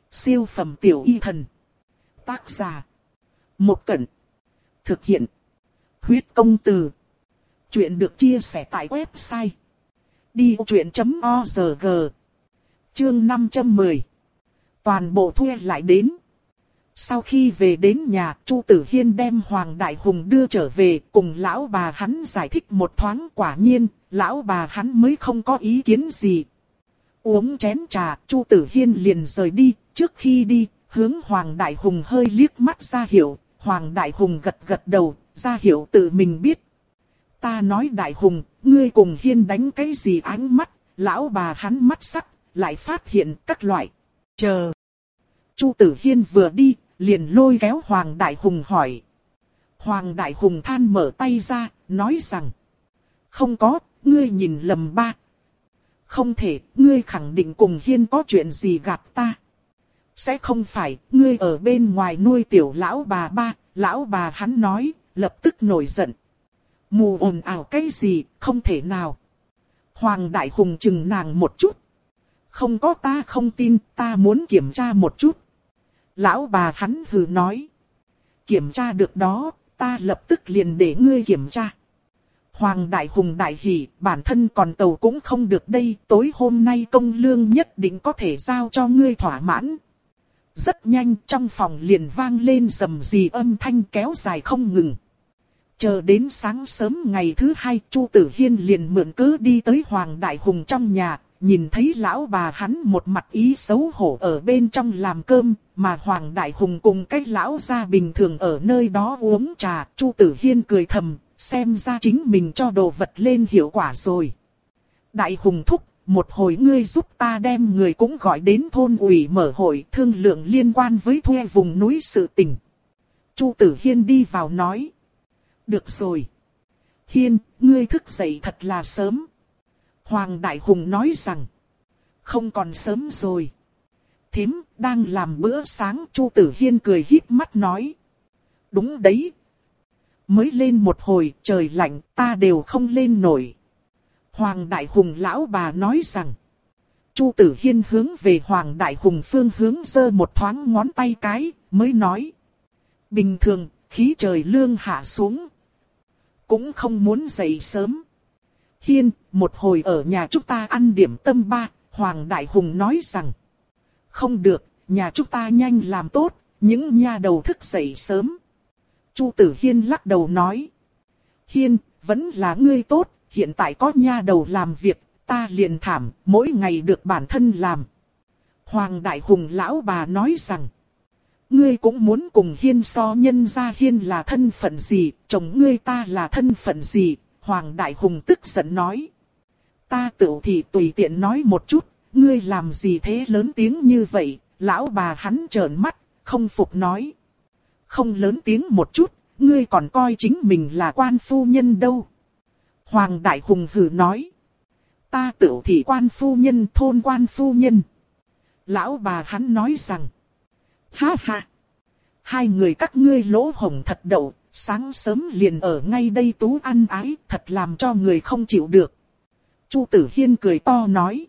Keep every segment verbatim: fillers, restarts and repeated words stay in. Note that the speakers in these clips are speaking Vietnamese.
Siêu phẩm tiểu y thần. Tác giả. Một Cẩn. Thực hiện. Huyết công từ. Chuyện được chia sẻ tại website. đi vô chuyện chấm org. Chương năm trăm mười. Toàn bộ thuê lại đến. Sau khi về đến nhà, Chu Tử Hiên đem Hoàng Đại Hùng đưa trở về, cùng lão bà hắn giải thích một thoáng. Quả nhiên, lão bà hắn mới không có ý kiến gì. Uống chén trà, Chu Tử Hiên liền rời đi. Trước khi đi, hướng Hoàng Đại Hùng hơi liếc mắt ra hiệu. Hoàng Đại Hùng gật gật đầu, ra hiệu tự mình biết. Ta nói Đại Hùng, ngươi cùng Hiên đánh cái gì ánh mắt? Lão bà hắn mắt sắc, lại phát hiện các loại. Chờ. Chu Tử Hiên vừa đi, liền lôi kéo Hoàng Đại Hùng hỏi. Hoàng Đại Hùng than mở tay ra, nói rằng. Không có, ngươi nhìn lầm ba. Không thể, ngươi khẳng định cùng Hiên có chuyện gì gạt ta. Sẽ không phải, ngươi ở bên ngoài nuôi tiểu lão bà ba, lão bà hắn nói, lập tức nổi giận. Mù ồn ào cái gì, không thể nào. Hoàng Đại Hùng chừng nàng một chút. Không có, ta không tin, ta muốn kiểm tra một chút. Lão bà hắn hừ nói. Kiểm tra được đó, ta lập tức liền để ngươi kiểm tra. Hoàng Đại Hùng đại hỉ, bản thân còn tàu cũng không được đây, tối hôm nay công lương nhất định có thể giao cho ngươi thỏa mãn. Rất nhanh, trong phòng liền vang lên rầm rì âm thanh kéo dài không ngừng. Chờ đến sáng sớm ngày thứ hai, Chu Tử Hiên liền mượn cớ đi tới Hoàng Đại Hùng trong nhà, nhìn thấy lão bà hắn một mặt ý xấu hổ ở bên trong làm cơm, mà Hoàng Đại Hùng cùng cái lão gia bình thường ở nơi đó uống trà. Chu Tử Hiên cười thầm, xem ra chính mình cho đồ vật lên hiệu quả rồi. Đại Hùng thúc, một hồi ngươi giúp ta đem người cũng gọi đến thôn ủy mở hội thương lượng liên quan với thuê vùng núi sự tình. Chu Tử Hiên đi vào nói. Được rồi. Hiên, ngươi thức dậy thật là sớm. Hoàng Đại Hùng nói rằng. Không còn sớm rồi. Thím, đang làm bữa sáng. Chu Tử Hiên cười híp mắt nói. Đúng đấy. Mới lên một hồi, trời lạnh, ta đều không lên nổi. Hoàng Đại Hùng lão bà nói rằng. Chu Tử Hiên hướng về Hoàng Đại Hùng phương hướng giơ một thoáng ngón tay cái, mới nói. Bình thường, khí trời lương hạ xuống. Cũng không muốn dậy sớm. Hiên, một hồi ở nhà chúng ta ăn điểm tâm ba, Hoàng Đại Hùng nói rằng. Không được, nhà chúng ta nhanh làm tốt, những nha đầu thức dậy sớm. Chu Tử Hiên lắc đầu nói. Hiên, vẫn là ngươi tốt, hiện tại có nha đầu làm việc, ta liền thảm, mỗi ngày được bản thân làm. Hoàng Đại Hùng lão bà nói rằng. Ngươi cũng muốn cùng Hiên so nhân ra Hiên là thân phận gì, chồng ngươi ta là thân phận gì, Hoàng Đại Hùng tức giận nói. Ta tự thì tùy tiện nói một chút, ngươi làm gì thế lớn tiếng như vậy, lão bà hắn trợn mắt, không phục nói. Không lớn tiếng một chút, ngươi còn coi chính mình là quan phu nhân đâu. Hoàng Đại Hùng hừ nói. Ta tự thì quan phu nhân thôn quan phu nhân. Lão bà hắn nói rằng. Ha ha. Hai người các ngươi lỗ hổng thật đậu, sáng sớm liền ở ngay đây tú ăn ái, thật làm cho người không chịu được. Chu Tử Hiên cười to nói.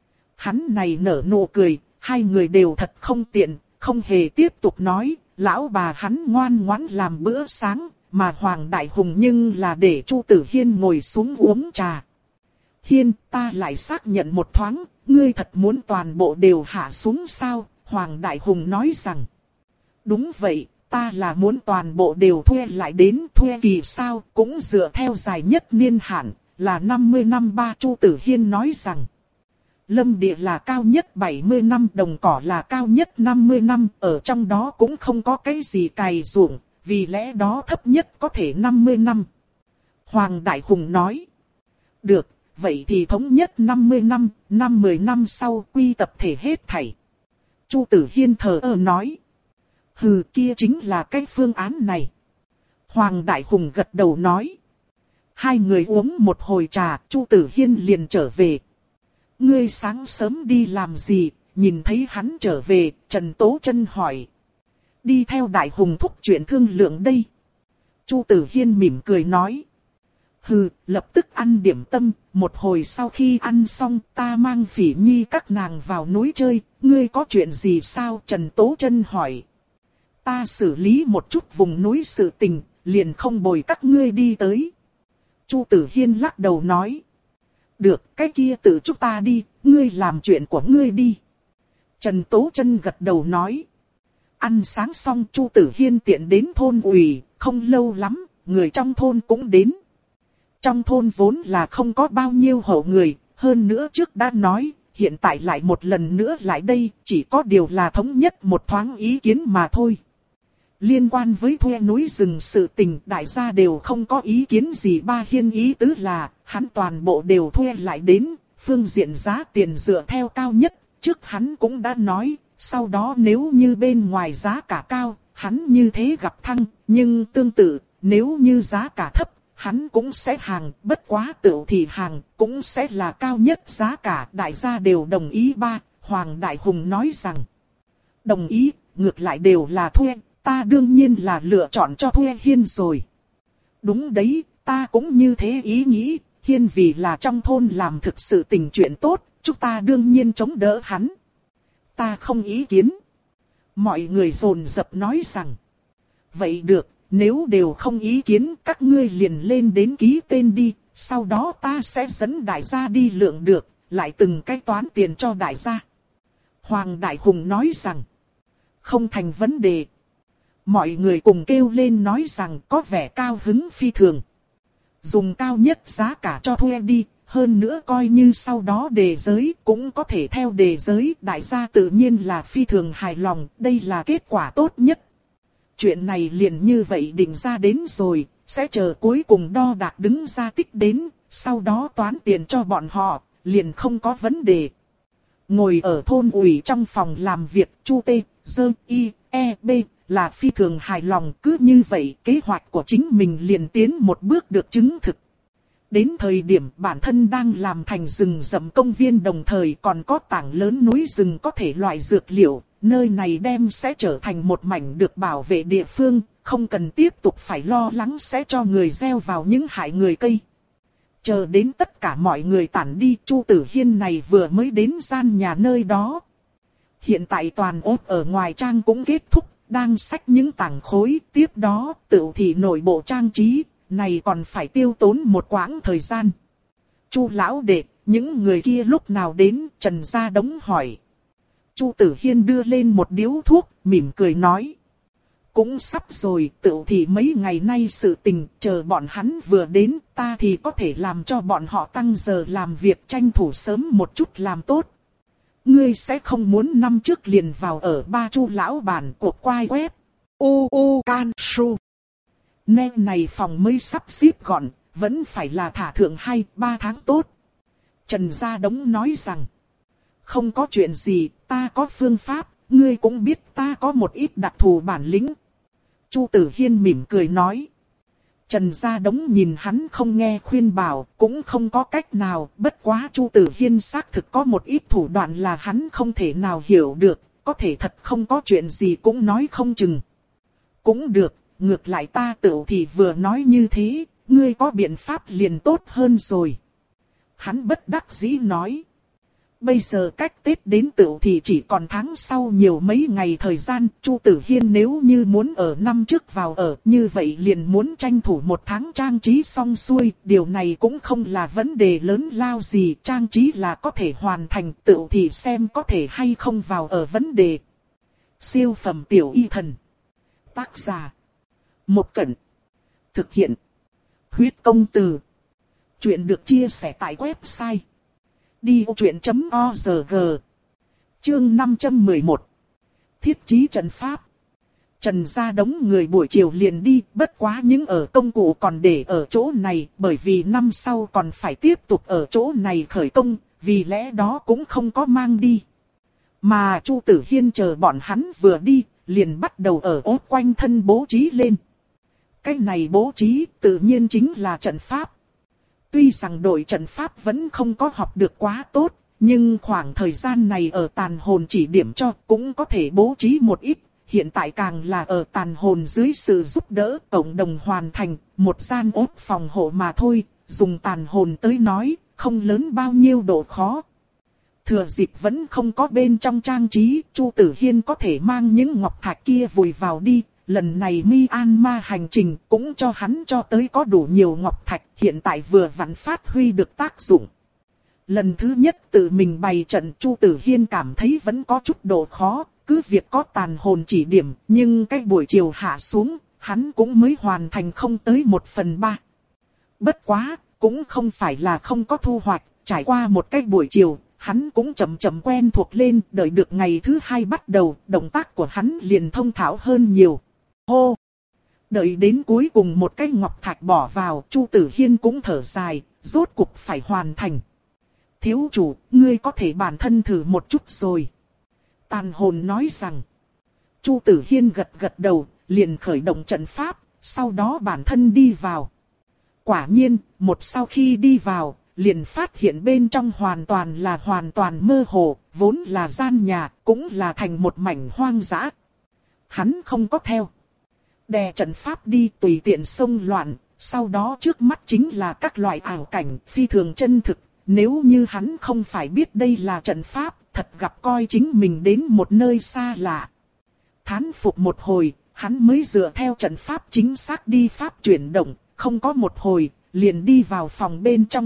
Hắn này nở nụ cười, hai người đều thật không tiện, không hề tiếp tục nói. Lão bà hắn ngoan ngoãn làm bữa sáng, mà Hoàng Đại Hùng nhưng là để Chu Tử Hiên ngồi xuống uống trà. Hiên, ta lại xác nhận một thoáng, ngươi thật muốn toàn bộ đều hạ xuống sao? Hoàng Đại Hùng nói rằng. Đúng vậy, ta là muốn toàn bộ đều thuê lại đến thuê kỳ sao, cũng dựa theo dài nhất niên hạn, là năm mươi năm ba. Chu Tử Hiên nói rằng. Lâm địa là cao nhất bảy mươi năm, đồng cỏ là cao nhất năm mươi năm, ở trong đó cũng không có cái gì cày ruộng, vì lẽ đó thấp nhất có thể năm mươi năm. Hoàng Đại Hùng nói. Được, vậy thì thống nhất năm mươi năm, năm mười năm sau quy tập thể hết thảy. Chu Tử Hiên thờ ơ nói. Hừ, kia chính là cái phương án này. Hoàng Đại Hùng gật đầu nói. Hai người uống một hồi trà, Chu Tử Hiên liền trở về. Ngươi sáng sớm đi làm gì? Nhìn thấy hắn trở về, Trần Tố Trân hỏi. Đi theo Đại Hùng thúc chuyện thương lượng đây. Chu Tử Hiên mỉm cười nói. hừ, lập tức ăn điểm tâm, một hồi sau khi ăn xong ta mang Phỉ Nhi các nàng vào núi chơi, ngươi có chuyện gì sao? Trần Tố Chân hỏi. Ta xử lý một chút vùng núi sự tình, liền không bồi các ngươi đi tới. Chu Tử Hiên lắc đầu nói. Được, cái kia tự chúng ta đi, ngươi làm chuyện của ngươi đi. Trần Tố Chân gật đầu nói. Ăn sáng xong Chu Tử Hiên tiện đến thôn ủy, không lâu lắm, người trong thôn cũng đến. Trong thôn vốn là không có bao nhiêu hộ người, hơn nữa trước đã nói, hiện tại lại một lần nữa lại đây, chỉ có điều là thống nhất một thoáng ý kiến mà thôi. Liên quan với thuê núi rừng sự tình, đại gia đều không có ý kiến gì. Ba Hiên ý tứ là, hắn toàn bộ đều thuê lại đến, phương diện giá tiền dựa theo cao nhất, trước hắn cũng đã nói, sau đó nếu như bên ngoài giá cả cao, hắn như thế gặp thăng, nhưng tương tự, nếu như giá cả thấp, hắn cũng sẽ hàng, bất quá tựu thì hàng, cũng sẽ là cao nhất giá cả. Đại gia đều đồng ý. Ba, Hoàng Đại Hùng nói rằng, đồng ý, ngược lại đều là thuê, ta đương nhiên là lựa chọn cho thuê Hiên rồi. Đúng đấy, ta cũng như thế ý nghĩ, Hiên vì là trong thôn làm thực sự tình chuyện tốt, chúng ta đương nhiên chống đỡ hắn. Ta không ý kiến. Mọi người dồn dập nói rằng, vậy được, nếu đều không ý kiến các ngươi liền lên đến ký tên đi, sau đó ta sẽ dẫn đại gia đi lượng được, lại từng cái toán tiền cho đại gia. Hoàng Đại Hùng nói rằng, không thành vấn đề. Mọi người cùng kêu lên nói rằng có vẻ cao hứng phi thường. Dùng cao nhất giá cả cho thuê đi, hơn nữa coi như sau đó đề giới cũng có thể theo đề giới. Đại gia tự nhiên là phi thường hài lòng, đây là kết quả tốt nhất. Chuyện này liền như vậy định ra đến rồi, sẽ chờ cuối cùng đo đạc đứng ra tích đến, sau đó toán tiền cho bọn họ, liền không có vấn đề. Ngồi ở thôn ủy trong phòng làm việc, Chu T, Dơ, Y, E, B, là phi thường hài lòng. Cứ như vậy kế hoạch của chính mình liền tiến một bước được chứng thực. Đến thời điểm bản thân đang làm thành rừng rậm công viên, đồng thời còn có tảng lớn núi rừng có thể loại dược liệu, nơi này đem sẽ trở thành một mảnh được bảo vệ địa phương, không cần tiếp tục phải lo lắng sẽ cho người gieo vào những hại người cây. Chờ đến tất cả mọi người tản đi, Chu Tử Hiên này vừa mới đến gian nhà nơi đó. Hiện tại toàn ốt ở ngoài trang cũng kết thúc, đang xách những tảng khối, tiếp đó tự thì nội bộ trang trí, này còn phải tiêu tốn một quãng thời gian. Chu lão đệ, những người kia lúc nào đến? Trần Gia Đống hỏi. Chu Tử Hiên đưa lên một điếu thuốc, mỉm cười nói. Cũng sắp rồi, tự thì mấy ngày nay sự tình, chờ bọn hắn vừa đến, ta thì có thể làm cho bọn họ tăng giờ làm việc, tranh thủ sớm một chút làm tốt. Ngươi sẽ không muốn năm trước liền vào ở ba Chu lão bản cuộc quay web. U U Can Su. Nơi này phòng mới sắp xếp gọn, vẫn phải là thả thượng hai ba tháng tốt. Trần Gia Đống nói rằng, không có chuyện gì, ta có phương pháp, ngươi cũng biết ta có một ít đặc thù bản lĩnh. Chu Tử Hiên mỉm cười nói. Trần Gia Đống nhìn hắn không nghe khuyên bảo, cũng không có cách nào, bất quá Chu Tử Hiên xác thực có một ít thủ đoạn là hắn không thể nào hiểu được, có thể thật không có chuyện gì cũng nói không chừng. Cũng được, ngược lại ta tự thì vừa nói như thế, ngươi có biện pháp liền tốt hơn rồi. Hắn bất đắc dĩ nói. Bây giờ cách Tết đến tựu thì chỉ còn tháng sau nhiều mấy ngày thời gian, Chu Tử Hiên nếu như muốn ở năm trước vào ở, như vậy liền muốn tranh thủ một tháng trang trí xong xuôi, điều này cũng không là vấn đề lớn lao gì, trang trí là có thể hoàn thành, tựu thì xem có thể hay không vào ở vấn đề. Siêu phẩm tiểu y thần. Tác giả. Một Cẩn. Thực hiện. Huyết công từ. Chuyện được chia sẻ tại website đi ô chuyện chấm org. Chương năm trăm mười một. Thiết trí trận pháp. Trần Gia Đống người buổi chiều liền đi, bất quá những ở công cụ còn để ở chỗ này, bởi vì năm sau còn phải tiếp tục ở chỗ này khởi công, vì lẽ đó cũng không có mang đi. Mà Chu Tử Hiên chờ bọn hắn vừa đi, liền bắt đầu ở ốt quanh thân bố trí lên. Cái này bố trí tự nhiên chính là trận pháp. Tuy rằng đội trận pháp vẫn không có học được quá tốt, nhưng khoảng thời gian này ở tàn hồn chỉ điểm cho cũng có thể bố trí một ít, hiện tại càng là ở tàn hồn dưới sự giúp đỡ cộng đồng hoàn thành một gian ốt phòng hộ mà thôi, dùng tàn hồn tới nói, không lớn bao nhiêu độ khó. Thừa dịp vẫn không có bên trong trang trí, Chu Tử Hiên có thể mang những ngọc thạch kia vùi vào đi. Lần này Myanmar hành trình cũng cho hắn cho tới có đủ nhiều ngọc thạch, hiện tại vừa vặn phát huy được tác dụng. Lần thứ nhất tự mình bày trận, Chu Tử Hiên cảm thấy vẫn có chút độ khó, cứ việc có tàn hồn chỉ điểm, nhưng cái buổi chiều hạ xuống, hắn cũng mới hoàn thành không tới một phần ba. Bất quá, cũng không phải là không có thu hoạch, trải qua một cái buổi chiều, hắn cũng chậm chậm quen thuộc lên, đợi được ngày thứ hai bắt đầu, động tác của hắn liền thông thạo hơn nhiều. Hô! Đợi đến cuối cùng một cái ngọc thạch bỏ vào, Chu Tử Hiên cũng thở dài, rốt cục phải hoàn thành. Thiếu chủ, ngươi có thể bản thân thử một chút rồi. Tàn hồn nói rằng. Chu Tử Hiên gật gật đầu, liền khởi động trận pháp, sau đó bản thân đi vào. Quả nhiên, một sau khi đi vào, liền phát hiện bên trong hoàn toàn là hoàn toàn mơ hồ, vốn là gian nhà, cũng là thành một mảnh hoang dã. Hắn không có theo. Đè trận pháp đi tùy tiện xông loạn, sau đó trước mắt chính là các loại ảo cảnh phi thường chân thực. Nếu như hắn không phải biết đây là trận pháp, thật gặp coi chính mình đến một nơi xa lạ. Thán phục một hồi, hắn mới dựa theo trận pháp chính xác đi pháp chuyển động, không có một hồi, liền đi vào phòng bên trong.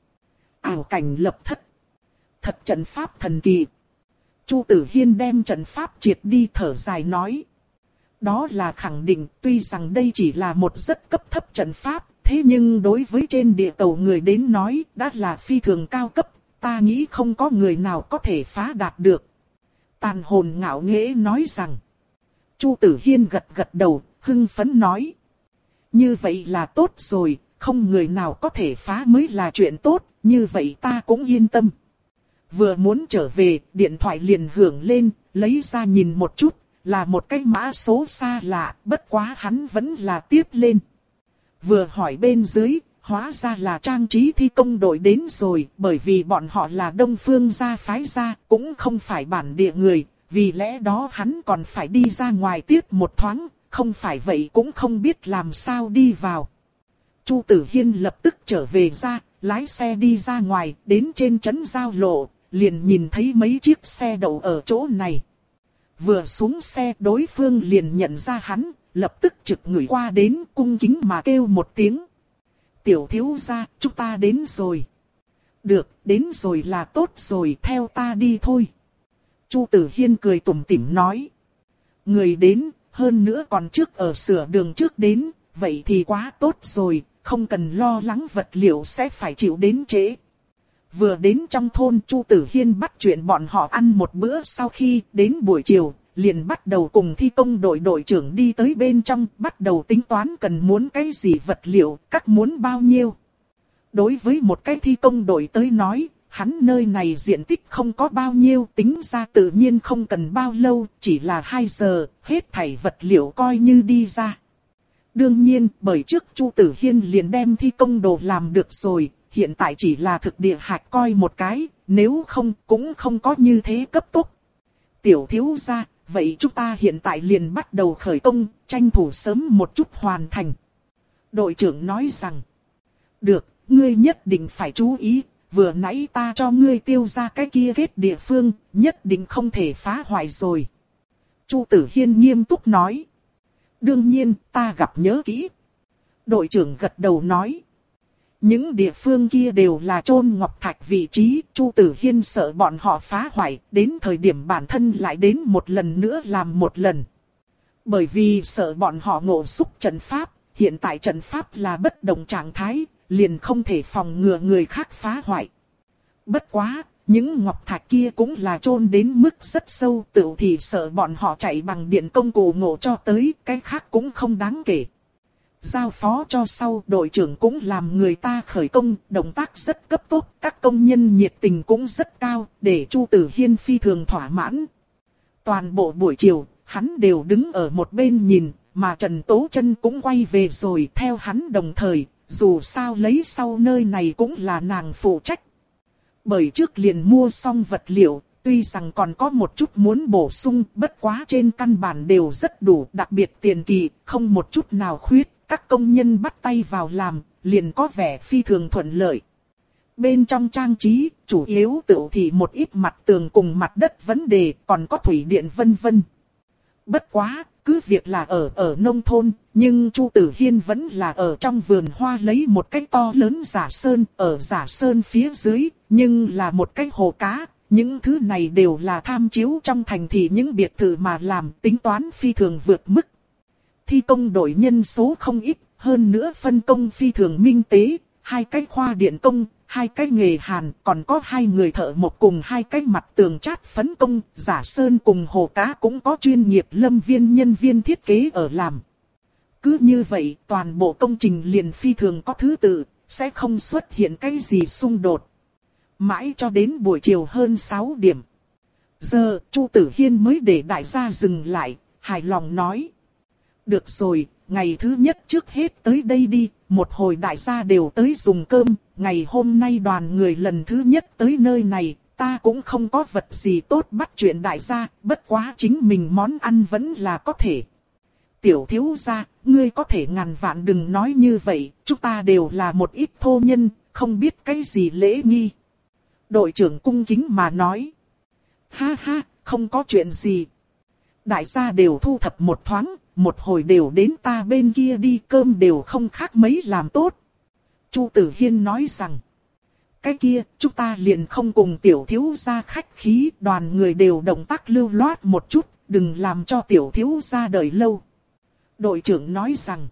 Ảo cảnh lập thất. Thật trận pháp thần kỳ. Chu Tử Hiên đem trận pháp triệt đi thở dài nói. Đó là khẳng định, tuy rằng đây chỉ là một rất cấp thấp trận pháp, thế nhưng đối với trên địa cầu người đến nói, đã là phi thường cao cấp, ta nghĩ không có người nào có thể phá đạt được. Tàn hồn ngạo nghễ nói rằng. Chu Tử Hiên gật gật đầu, hưng phấn nói. Như vậy là tốt rồi, không người nào có thể phá mới là chuyện tốt, như vậy ta cũng yên tâm. Vừa muốn trở về, điện thoại liền hưởng lên, lấy ra nhìn một chút, là một cái mã số xa lạ, bất quá hắn vẫn là tiếp lên. Vừa hỏi bên dưới, hóa ra là trang trí thi công đội đến rồi, bởi vì bọn họ là Đông Phương gia phái gia, cũng không phải bản địa người, vì lẽ đó hắn còn phải đi ra ngoài tiếp một thoáng, không phải vậy cũng không biết làm sao đi vào. Chu Tử Hiên lập tức trở về ra, lái xe đi ra ngoài, đến trên trấn giao lộ, liền nhìn thấy mấy chiếc xe đậu ở chỗ này. Vừa xuống xe đối phương liền nhận ra hắn, lập tức trực người qua đến cung kính mà kêu một tiếng. Tiểu thiếu gia, chúng ta đến rồi. Được, đến rồi là tốt rồi, theo ta đi thôi. Chu Tử Hiên cười tủm tỉm nói. Người đến, hơn nữa còn trước ở sửa đường trước đến, vậy thì quá tốt rồi, không cần lo lắng vật liệu sẽ phải chịu đến trễ. Vừa đến trong thôn, Chu Tử Hiên bắt chuyện bọn họ ăn một bữa, sau khi đến buổi chiều, liền bắt đầu cùng thi công đội đội trưởng đi tới bên trong, bắt đầu tính toán cần muốn cái gì vật liệu, các muốn bao nhiêu. Đối với một cái thi công đội tới nói, hắn nơi này diện tích không có bao nhiêu, tính ra tự nhiên không cần bao lâu, chỉ là hai giờ, hết thảy vật liệu coi như đi ra. Đương nhiên, bởi trước Chu Tử Hiên liền đem thi công đồ làm được rồi, hiện tại chỉ là thực địa hạch coi một cái, nếu không cũng không có như thế cấp tốc. Tiểu thiếu gia, vậy chúng ta hiện tại liền bắt đầu khởi công, tranh thủ sớm một chút hoàn thành. Đội trưởng nói rằng, được, ngươi nhất định phải chú ý, vừa nãy ta cho ngươi tiêu ra cái kia kết địa phương, nhất định không thể phá hoại rồi. Chu Tử Hiên nghiêm túc nói. Đương nhiên, ta gặp nhớ kỹ. Đội trưởng gật đầu nói. Những địa phương kia đều là chôn ngọc thạch vị trí, Chu Tử Hiên sợ bọn họ phá hoại, đến thời điểm bản thân lại đến một lần nữa làm một lần. Bởi vì sợ bọn họ ngộ xúc trận pháp, hiện tại trận pháp là bất động trạng thái, liền không thể phòng ngừa người khác phá hoại. Bất quá, những ngọc thạch kia cũng là chôn đến mức rất sâu, tự thì sợ bọn họ chạy bằng điện công cụ ngộ cho tới, cái khác cũng không đáng kể. Giao phó cho sau, đội trưởng cũng làm người ta khởi công, động tác rất cấp tốc, các công nhân nhiệt tình cũng rất cao, để Chu Tử Hiên phi thường thỏa mãn. Toàn bộ buổi chiều, hắn đều đứng ở một bên nhìn, mà Trần Tố Trân cũng quay về rồi theo hắn đồng thời, dù sao lấy sau nơi này cũng là nàng phụ trách. Bởi trước liền mua xong vật liệu, tuy rằng còn có một chút muốn bổ sung, bất quá trên căn bản đều rất đủ, đặc biệt tiền kỳ, không một chút nào khuyết, các công nhân bắt tay vào làm, liền có vẻ phi thường thuận lợi. Bên trong trang trí, chủ yếu tựu thì một ít mặt tường cùng mặt đất vấn đề, còn có thủy điện vân vân. Bất quá, cứ việc là ở ở nông thôn, nhưng Chu Tử Hiên vẫn là ở trong vườn hoa lấy một cái to lớn giả sơn, ở giả sơn phía dưới, nhưng là một cái hồ cá. Những thứ này đều là tham chiếu trong thành thị những biệt thự mà làm, tính toán phi thường vượt mức. Thi công đội nhân số không ít, hơn nữa phân công phi thường minh tế, hai cái khoa điện công, hai cái nghề hàn, còn có hai người thợ một cùng hai cái mặt tường chát phấn công, giả sơn cùng hồ cá cũng có chuyên nghiệp lâm viên nhân viên thiết kế ở làm. Cứ như vậy, toàn bộ công trình liền phi thường có thứ tự, sẽ không xuất hiện cái gì xung đột. Mãi cho đến buổi chiều hơn sáu điểm. Giờ, Chu Tử Hiên mới để đại gia dừng lại, hài lòng nói. Được rồi, ngày thứ nhất trước hết tới đây đi, một hồi đại gia đều tới dùng cơm, ngày hôm nay đoàn người lần thứ nhất tới nơi này, ta cũng không có vật gì tốt bắt chuyện đại gia, bất quá chính mình món ăn vẫn là có thể. Tiểu thiếu gia, ngươi có thể ngàn vạn đừng nói như vậy, chúng ta đều là một ít thô nhân, không biết cái gì lễ nghi. Đội trưởng cung kính mà nói. Ha ha, không có chuyện gì. Đại gia đều thu thập một thoáng, một hồi đều đến ta bên kia đi, cơm đều không khác mấy làm tốt. Chu Tử Hiên nói rằng. Cái kia, chúng ta liền không cùng tiểu thiếu gia khách khí, đoàn người đều động tác lưu loát một chút, đừng làm cho tiểu thiếu gia đợi lâu. Đội trưởng nói rằng.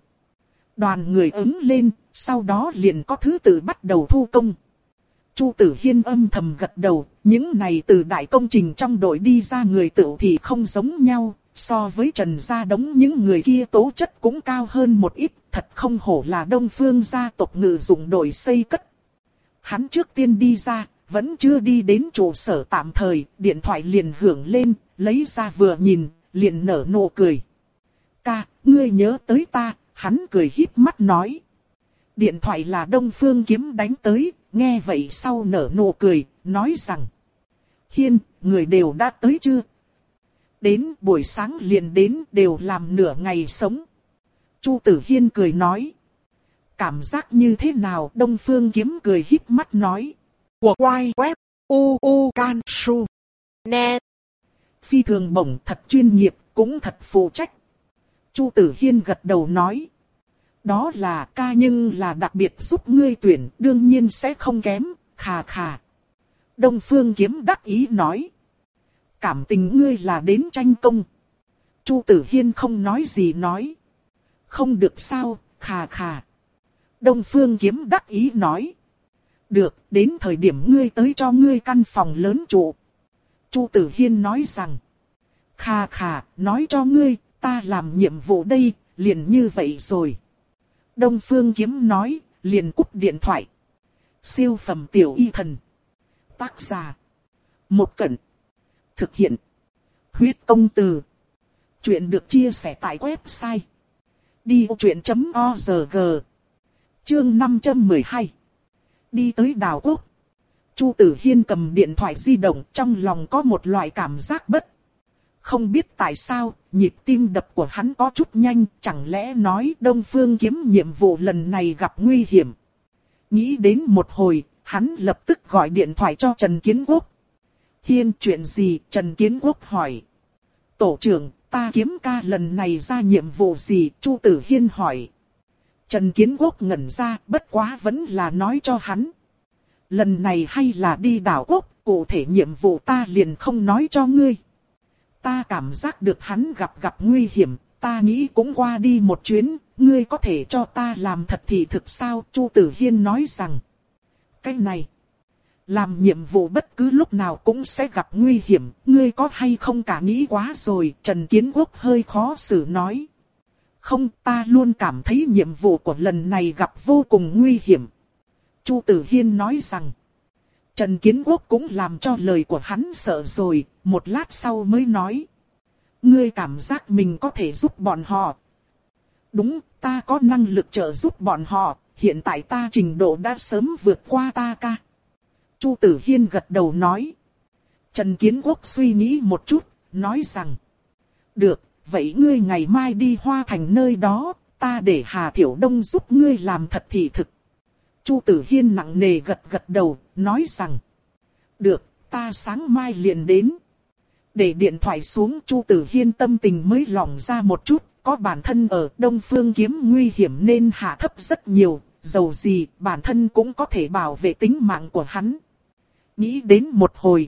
Đoàn người ứng lên, sau đó liền có thứ tự bắt đầu thu công. Chu Tử Hiên âm thầm gật đầu, những này từ đại công trình trong đội đi ra người tự thì không giống nhau, so với Trần gia đống những người kia tố chất cũng cao hơn một ít, thật không hổ là Đông Phương gia tộc ngự dụng đội xây cất. Hắn trước tiên đi ra, vẫn chưa đi đến trụ sở tạm thời, điện thoại liền hưởng lên, lấy ra vừa nhìn, liền nở nụ cười. Ca, ngươi nhớ tới ta, hắn cười híp mắt nói. Điện thoại là Đông Phương Kiếm đánh tới, nghe vậy sau nở nụ cười, nói rằng. Hiên, người đều đã tới chưa? Đến buổi sáng liền đến, đều làm nửa ngày sống. Chu Tử Hiên cười nói. Cảm giác như thế nào? Đông Phương Kiếm cười híp mắt nói. Của quay web, u u can su, net. Phi thường bổng thật chuyên nghiệp, cũng thật phụ trách. Chu Tử Hiên gật đầu nói. Đó là ca nhưng là đặc biệt giúp ngươi tuyển, đương nhiên sẽ không kém, khà khà. Đông Phương Kiếm đắc ý nói. Cảm tình ngươi là đến tranh công. Chu Tử Hiên không nói gì nói. Không được sao, khà khà. Đông Phương Kiếm đắc ý nói. Được, đến thời điểm ngươi tới cho ngươi căn phòng lớn trụ. Chu Tử Hiên nói rằng. Khà khà, nói cho ngươi, ta làm nhiệm vụ đây, liền như vậy rồi. Đông Phương Kiếm nói, liền cúp điện thoại. Siêu phẩm tiểu y thần. Tác giả. Một Cẩn. Thực hiện. Huyết công từ. Chuyện được chia sẻ tại website. đi ô chuyện chấm o rờ giê. Chương năm trăm mười hai. Đi tới đảo quốc. Chu Tử Hiên cầm điện thoại di động, trong lòng có một loại cảm giác bất. Không biết tại sao, nhịp tim đập của hắn có chút nhanh, chẳng lẽ nói Đông Phương Kiếm nhiệm vụ lần này gặp nguy hiểm. Nghĩ đến một hồi, hắn lập tức gọi điện thoại cho Trần Kiến Quốc. Hiên, chuyện gì? Trần Kiến Quốc hỏi. Tổ trưởng, ta Kiếm ca lần này ra nhiệm vụ gì? Chu Tử Hiên hỏi. Trần Kiến Quốc ngẩn ra, bất quá vẫn là nói cho hắn. Lần này hay là đi đảo quốc, cụ thể nhiệm vụ ta liền không nói cho ngươi. Ta cảm giác được hắn gặp gặp nguy hiểm, ta nghĩ cũng qua đi một chuyến, ngươi có thể cho ta làm thật thì thực sao? Chu Tử Hiên nói rằng. Cái này, làm nhiệm vụ bất cứ lúc nào cũng sẽ gặp nguy hiểm, ngươi có hay không cả nghĩ quá rồi? Trần Kiến Quốc hơi khó xử nói. Không, ta luôn cảm thấy nhiệm vụ của lần này gặp vô cùng nguy hiểm. Chu Tử Hiên nói rằng. Trần Kiến Quốc cũng làm cho lời của hắn sợ rồi, một lát sau mới nói. Ngươi cảm giác mình có thể giúp bọn họ. Đúng, ta có năng lực trợ giúp bọn họ, hiện tại ta trình độ đã sớm vượt qua ta ca. Chu Tử Hiên gật đầu nói. Trần Kiến Quốc suy nghĩ một chút, nói rằng. Được, vậy ngươi ngày mai đi Hoa Thành nơi đó, ta để Hà Thiểu Đông giúp ngươi làm thật thị thực. Chu Tử Hiên nặng nề gật gật đầu, nói rằng. Được, ta sáng mai liền đến. Để điện thoại xuống, Chu Tử Hiên tâm tình mới lỏng ra một chút, có bản thân ở Đông Phương Kiếm nguy hiểm nên hạ thấp rất nhiều, dầu gì bản thân cũng có thể bảo vệ tính mạng của hắn. Nghĩ đến một hồi,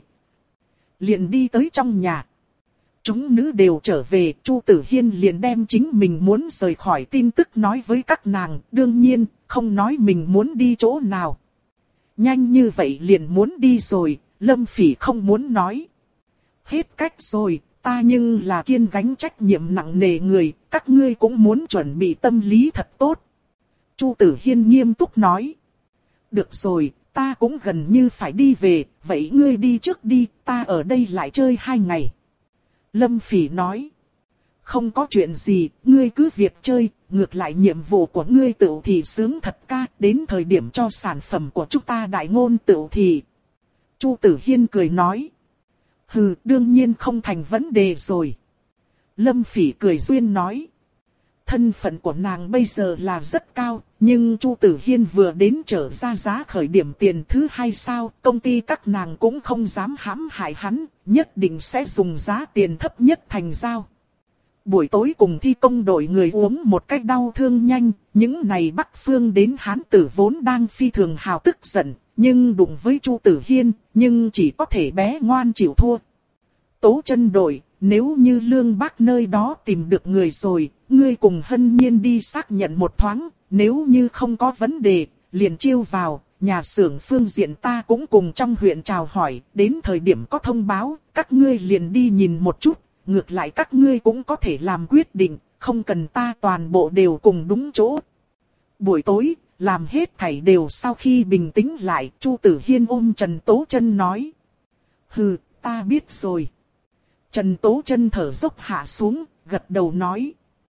liền đi tới trong nhà. Chúng nữ đều trở về, Chu Tử Hiên liền đem chính mình muốn rời khỏi tin tức nói với các nàng, đương nhiên, không nói mình muốn đi chỗ nào. Nhanh như vậy liền muốn đi rồi, Lâm Phỉ không muốn nói. Hết cách rồi, ta nhưng là kiên gánh trách nhiệm nặng nề người, các ngươi cũng muốn chuẩn bị tâm lý thật tốt. Chu Tử Hiên nghiêm túc nói. Được rồi, ta cũng gần như phải đi về, vậy ngươi đi trước đi, ta ở đây lại chơi hai ngày. Lâm Phỉ nói. Không có chuyện gì, ngươi cứ việc chơi, ngược lại nhiệm vụ của ngươi tựu thì sướng thật ca, đến thời điểm cho sản phẩm của chúng ta đại ngôn tựu thì. Chu Tử Hiên cười nói. Hừ, đương nhiên không thành vấn đề rồi. Lâm Phỉ cười duyên nói. Thân phận của nàng bây giờ là rất cao, nhưng Chu Tử Hiên vừa đến trở ra giá khởi điểm tiền thứ hai sao, công ty các nàng cũng không dám hãm hại hắn, nhất định sẽ dùng giá tiền thấp nhất thành giao. Buổi tối cùng thi công đội người uống một cách đau thương nhanh, những này Bắc Phương đến Hán Tử vốn đang phi thường hào tức giận, nhưng đụng với Chu Tử Hiên, nhưng chỉ có thể bé ngoan chịu thua. Tố Chân đội, nếu như Lương Bác nơi đó tìm được người rồi, ngươi cùng Hân Nhiên đi xác nhận một thoáng, nếu như không có vấn đề, liền chiêu vào, nhà xưởng phương diện ta cũng cùng trong huyện chào hỏi, đến thời điểm có thông báo, các ngươi liền đi nhìn một chút, ngược lại các ngươi cũng có thể làm quyết định, không cần ta toàn bộ đều cùng đúng chỗ. Buổi tối, làm hết thảy đều sau khi bình tĩnh lại, Chu Tử Hiên ôm Trần Tố Chân nói. Hừ, ta biết rồi. Trần Tố Chân thở dốc hạ xuống, gật đầu nói.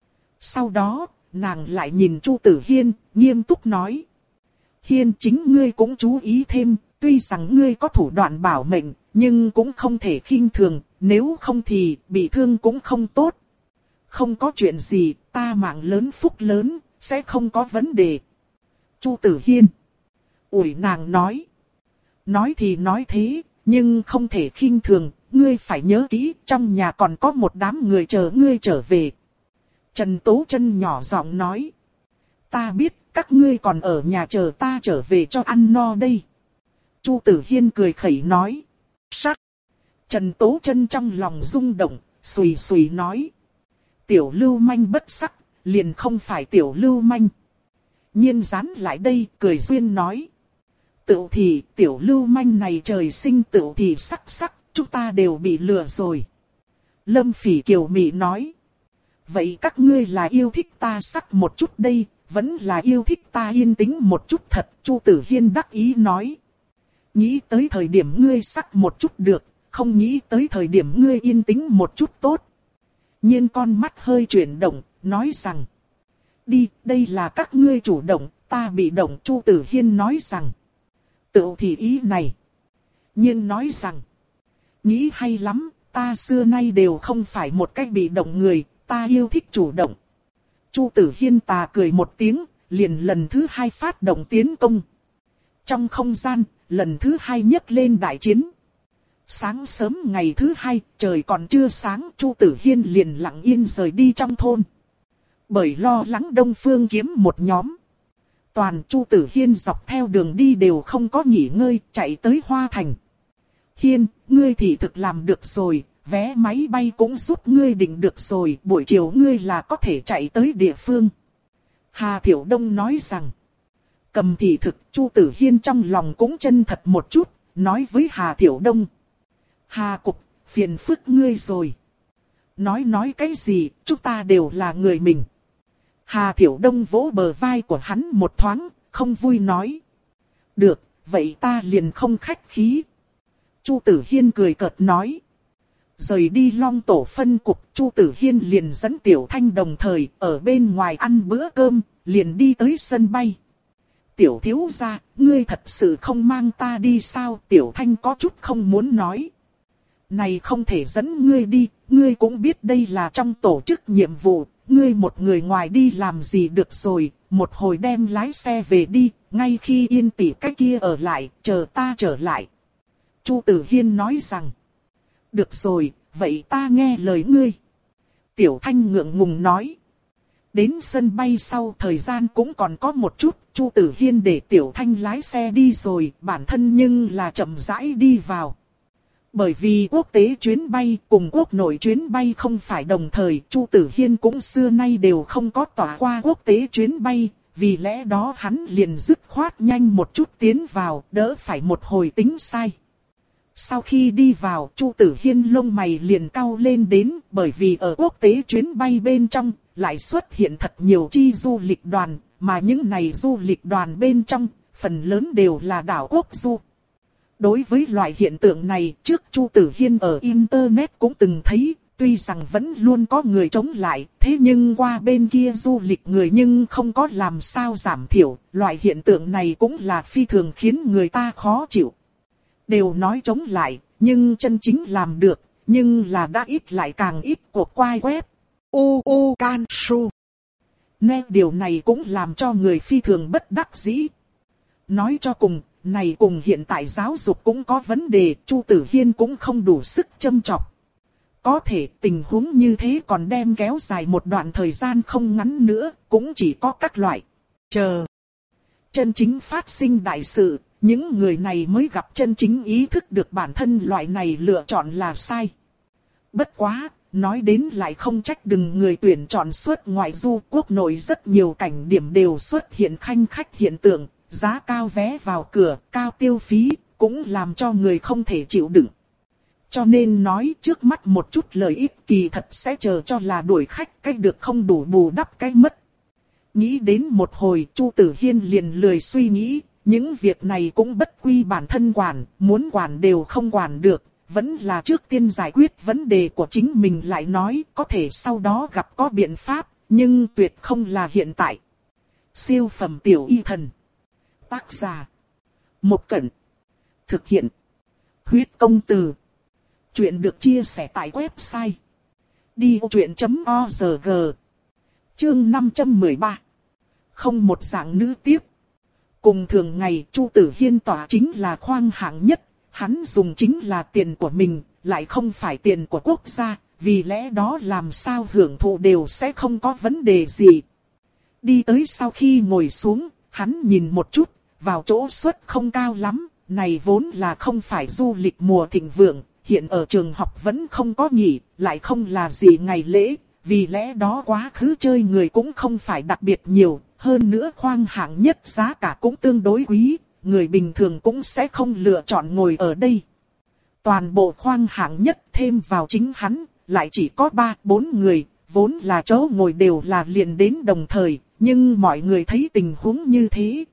Sau đó, nàng lại nhìn Chu Tử Hiên, nghiêm túc nói. Hiên, chính ngươi cũng chú ý thêm, tuy rằng ngươi có thủ đoạn bảo mệnh, nhưng cũng không thể khinh thường, nếu không thì bị thương cũng không tốt. Không có chuyện gì, ta mạng lớn phúc lớn, sẽ không có vấn đề. Chu Tử Hiên. Ủi nàng nói. Nói thì nói thế, nhưng không thể khinh thường, ngươi phải nhớ kỹ, trong nhà còn có một đám người chờ ngươi trở về. Trần Tố Chân nhỏ giọng nói. Ta biết, các ngươi còn ở nhà chờ ta trở về cho ăn no đây. Chu Tử Hiên cười khẩy nói. Sắc. Trần Tố Chân trong lòng rung động, xùy xùy nói. Tiểu lưu manh bất sắc, liền không phải tiểu lưu manh. Nhiên dán lại đây, cười duyên nói. Tựu thì, tiểu lưu manh này trời sinh tựu thì sắc sắc, chúng ta đều bị lừa rồi. Lâm Phỉ kiều mị nói. Vậy các ngươi là yêu thích ta sắc một chút đây, vẫn là yêu thích ta yên tĩnh một chút thật, Chu Tử Hiên đắc ý nói. Nghĩ tới thời điểm ngươi sắc một chút được, không nghĩ tới thời điểm ngươi yên tĩnh một chút tốt. Nhiên con mắt hơi chuyển động, nói rằng. Đi, đây là các ngươi chủ động, ta bị động, Chu Tử Hiên nói rằng. Tựu thì ý này. Nhiên nói rằng. Nghĩ hay lắm, ta xưa nay đều không phải một cách bị động người, ta yêu thích chủ động. Chu Tử Hiên tà cười một tiếng, liền lần thứ hai phát động tiến công. Trong không gian, lần thứ hai nhấc lên đại chiến. Sáng sớm ngày thứ hai, trời còn chưa sáng, Chu Tử Hiên liền lặng yên rời đi trong thôn. Bởi lo lắng Đông Phương Kiếm một nhóm. Toàn Chu Tử Hiên dọc theo đường đi đều không có nghỉ ngơi, chạy tới Hoa Thành. Hiên, ngươi thì thực làm được rồi, vé máy bay cũng giúp ngươi định được rồi, buổi chiều ngươi là có thể chạy tới địa phương. Hà Thiểu Đông nói rằng, cầm thị thực, Chu Tử Hiên trong lòng cũng chân thật một chút, nói với Hà Thiểu Đông. Hà Cục, phiền phức ngươi rồi. Nói nói cái gì, chúng ta đều là người mình. Hà Thiểu Đông vỗ bờ vai của hắn một thoáng, không vui nói. Được, vậy ta liền không khách khí. Chu Tử Hiên cười cợt nói. Rời đi Long Tổ phân cục, Chu Tử Hiên liền dẫn Tiểu Thanh đồng thời ở bên ngoài ăn bữa cơm, liền đi tới sân bay. Tiểu thiếu gia, ngươi thật sự không mang ta đi sao? Tiểu Thanh có chút không muốn nói. này không thể dẫn ngươi đi, ngươi cũng biết đây là trong tổ chức nhiệm vụ, ngươi một người ngoài đi làm gì được rồi, một hồi đem lái xe về đi, ngay khi Yên tỷ cái kia ở lại, chờ ta trở lại. Chu Tử Hiên nói rằng, được rồi, vậy ta nghe lời ngươi. Tiểu Thanh ngượng ngùng nói. Đến sân bay sau thời gian cũng còn có một chút, Chu Tử Hiên để Tiểu Thanh lái xe đi rồi, bản thân nhưng là chậm rãi đi vào. Bởi vì quốc tế chuyến bay cùng quốc nội chuyến bay không phải đồng thời, Chu Tử Hiên cũng xưa nay đều không có tỏa qua quốc tế chuyến bay, vì lẽ đó hắn liền dứt khoát nhanh một chút tiến vào, đỡ phải một hồi tính sai. Sau khi đi vào, Chu Tử Hiên lông mày liền cau lên đến, bởi vì ở quốc tế chuyến bay bên trong, lại xuất hiện thật nhiều chi du lịch đoàn, mà những này du lịch đoàn bên trong, phần lớn đều là đảo quốc du. Đối với loại hiện tượng này, trước Chu Tử Hiên ở Internet cũng từng thấy, tuy rằng vẫn luôn có người chống lại, thế nhưng qua bên kia du lịch người nhưng không có làm sao giảm thiểu, loại hiện tượng này cũng là phi thường khiến người ta khó chịu. Đều nói chống lại, nhưng chân chính làm được, nhưng là đã ít lại càng ít cuộc quay web. U U Can Su. Nghe điều này cũng làm cho người phi thường bất đắc dĩ. Nói cho cùng, này cùng hiện tại giáo dục cũng có vấn đề, Chu Tử Hiên cũng không đủ sức châm chọc. Có thể tình huống như thế còn đem kéo dài một đoạn thời gian không ngắn nữa, cũng chỉ có các loại. Chờ. Chân chính phát sinh đại sự, những người này mới gặp chân chính ý thức được bản thân loại này lựa chọn là sai. Bất quá, nói đến lại không trách đừng người tuyển chọn xuất ngoại du, quốc nội rất nhiều cảnh điểm đều xuất hiện khanh khách hiện tượng, giá cao vé vào cửa, cao tiêu phí, cũng làm cho người không thể chịu đựng. Cho nên nói trước mắt một chút lợi ích kỳ thật sẽ chờ cho là đuổi khách, cái được không đủ bù đắp cái mất. Nghĩ đến một hồi, Chu Tử Hiên liền lười suy nghĩ, những việc này cũng bất quy bản thân quản, muốn quản đều không quản được, vẫn là trước tiên giải quyết vấn đề của chính mình lại nói, có thể sau đó gặp có biện pháp, nhưng tuyệt không là hiện tại. Siêu phẩm tiểu y thần. Tác giả. Một Cẩn. Thực hiện. Huyết công từ. Chuyện được chia sẻ tại website. đi ô chuyện chấm o rờ giê. Chương năm trăm mười ba. Không một dạng nữ tiếp. Cùng thường ngày Chu Tử Hiên tỏa chính là khoang hạng nhất. Hắn dùng chính là tiền của mình, lại không phải tiền của quốc gia. Vì lẽ đó làm sao hưởng thụ đều sẽ không có vấn đề gì. Đi tới sau khi ngồi xuống, hắn nhìn một chút, vào chỗ suất không cao lắm. Này vốn là không phải du lịch mùa thịnh vượng. Hiện ở trường học vẫn không có nghỉ, lại không là gì ngày lễ, vì lẽ đó quá khứ chơi người cũng không phải đặc biệt nhiều, hơn nữa khoang hạng nhất giá cả cũng tương đối quý, người bình thường cũng sẽ không lựa chọn ngồi ở đây. Toàn bộ khoang hạng nhất thêm vào chính hắn, lại chỉ có ba bốn người, vốn là chỗ ngồi đều là liền đến đồng thời, nhưng mọi người thấy tình huống như thế.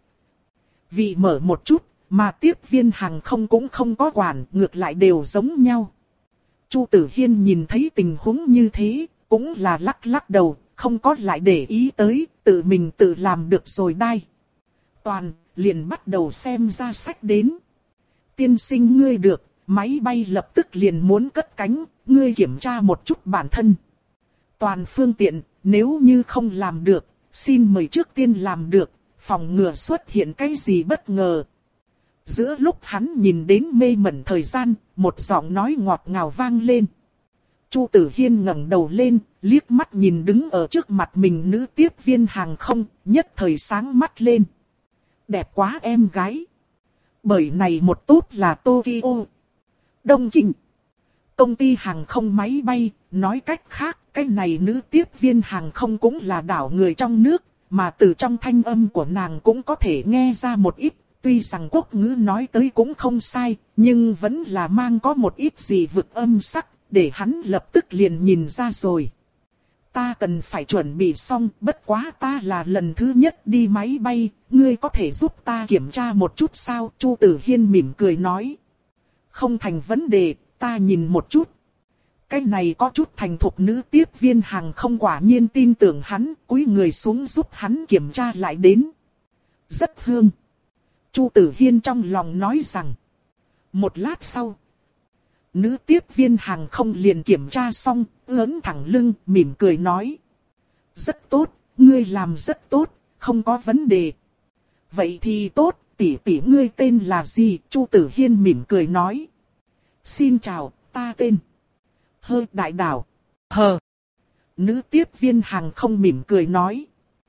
Vị mở một chút. Mà tiếp viên hàng không cũng không có quản, ngược lại đều giống nhau. Chu Tử Hiên nhìn thấy tình huống như thế, cũng là lắc lắc đầu, không có lại để ý tới, tự mình tự làm được rồi đai. Toàn, liền bắt đầu xem ra sách đến. Tiên sinh ngươi được, máy bay lập tức liền muốn cất cánh, ngươi kiểm tra một chút bản thân. Toàn phương tiện, nếu như không làm được, xin mời trước tiên làm được, phòng ngừa xuất hiện cái gì bất ngờ. Giữa lúc hắn nhìn đến mê mẩn thời gian, một giọng nói ngọt ngào vang lên. Chu Tử Hiên ngẩng đầu lên, liếc mắt nhìn đứng ở trước mặt mình nữ tiếp viên hàng không, nhất thời sáng mắt lên. Đẹp quá em gái. Bởi này một tốt là Tokyo, Đông Kinh. Công ty hàng không máy bay, nói cách khác, cái này nữ tiếp viên hàng không cũng là đảo người trong nước, mà từ trong thanh âm của nàng cũng có thể nghe ra một ít. Tuy rằng quốc ngữ nói tới cũng không sai, nhưng vẫn là mang có một ít gì vực âm sắc, để hắn lập tức liền nhìn ra rồi. Ta cần phải chuẩn bị xong, bất quá ta là lần thứ nhất đi máy bay, ngươi có thể giúp ta kiểm tra một chút sao? Chu Tử Hiên mỉm cười nói. Không thành vấn đề, ta nhìn một chút. Cái này có chút thành thục nữ tiếp viên hàng không quả nhiên tin tưởng hắn, cúi người xuống giúp hắn kiểm tra lại đến. Rất hương. Chu Tử Hiên trong lòng nói rằng. Một lát sau. Nữ tiếp viên hàng không liền kiểm tra xong, ưỡn thẳng lưng, mỉm cười nói. Rất tốt, ngươi làm rất tốt, không có vấn đề. Vậy thì tốt, tỷ tỷ ngươi tên là gì? Chu Tử Hiên mỉm cười nói. Xin chào, ta tên. Hơ Đại Đào. Hờ. Nữ tiếp viên hàng không mỉm cười nói.